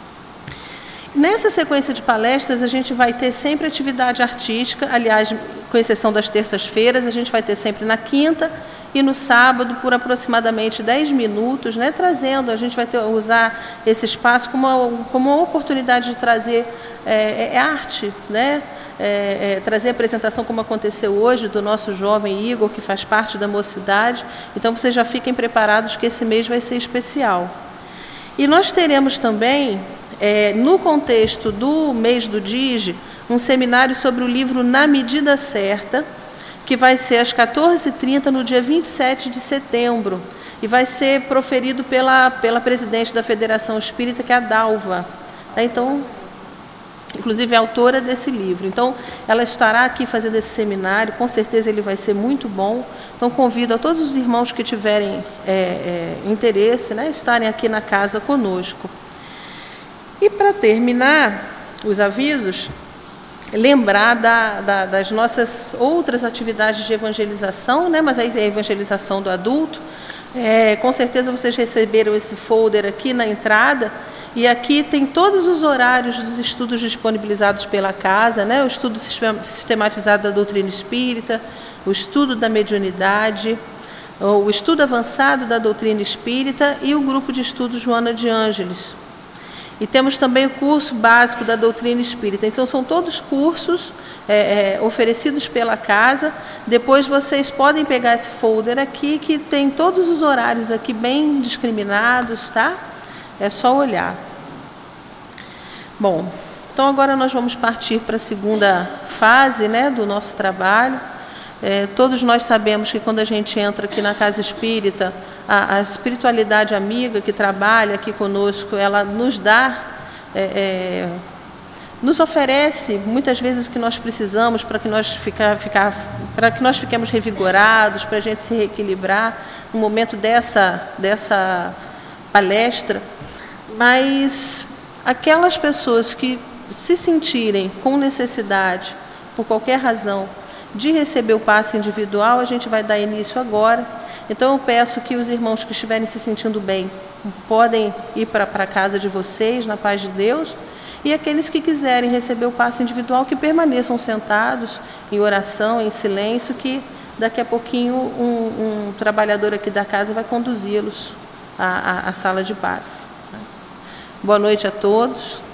Nessa sequência de palestras, a gente vai ter sempre atividade artística, aliás, com exceção das terças-feiras, a gente vai ter sempre na quinta e no sábado, por aproximadamente dez minutos, né, trazendo, a gente vai ter, usar esse espaço como uma, como uma oportunidade de trazer é, é, arte, né, é, é, trazer a apresentação como aconteceu hoje, do nosso jovem Igor, que faz parte da mocidade. Então, vocês já fiquem preparados que esse mês vai ser especial. E nós teremos também, É, no contexto do mês do D I G, um seminário sobre o livro Na Medida Certa, que vai ser às quatorze e trinta no dia vinte e sete de setembro, e vai ser proferido pela, pela presidente da Federação Espírita, que é a Dalva. Então, inclusive é autora desse livro. Então, ela estará aqui fazendo esse seminário, com certeza ele vai ser muito bom. Então, convido a todos os irmãos que tiverem é, é, interesse, né, estarem aqui na casa conosco. E para terminar os avisos, lembrar da, da, das nossas outras atividades de evangelização, né? Mas aí é a evangelização do adulto. É, com certeza vocês receberam esse folder aqui na entrada, e aqui tem todos os horários dos estudos disponibilizados pela casa, né? O estudo sistematizado da doutrina espírita, o estudo da mediunidade, o estudo avançado da doutrina espírita e o grupo de estudo Joana de Ângeles. E temos também o curso básico da doutrina espírita. Então, são todos cursos é, é, oferecidos pela casa. Depois vocês podem pegar esse folder aqui, que tem todos os horários aqui bem discriminados, tá? É só olhar. Bom, Então agora nós vamos partir para a segunda fase, né, do nosso trabalho. É, todos nós sabemos que quando a gente entra aqui na Casa Espírita, a, a espiritualidade amiga que trabalha aqui conosco, ela nos dá, é, é, nos oferece muitas vezes o que nós precisamos para que nós ficar, ficar, para que nós fiquemos revigorados, para a gente se reequilibrar no momento dessa, dessa palestra. Mas aquelas pessoas que se sentirem com necessidade, por qualquer razão, de receber o passe individual, a gente vai dar início agora. Então eu peço que os irmãos que estiverem se sentindo bem podem ir para a casa de vocês, na paz de Deus, e aqueles que quiserem receber o passe individual, que permaneçam sentados em oração, em silêncio, que daqui a pouquinho um, um trabalhador aqui da casa vai conduzi-los à, à, à sala de passe. Boa noite a todos.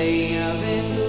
bem-aventurado.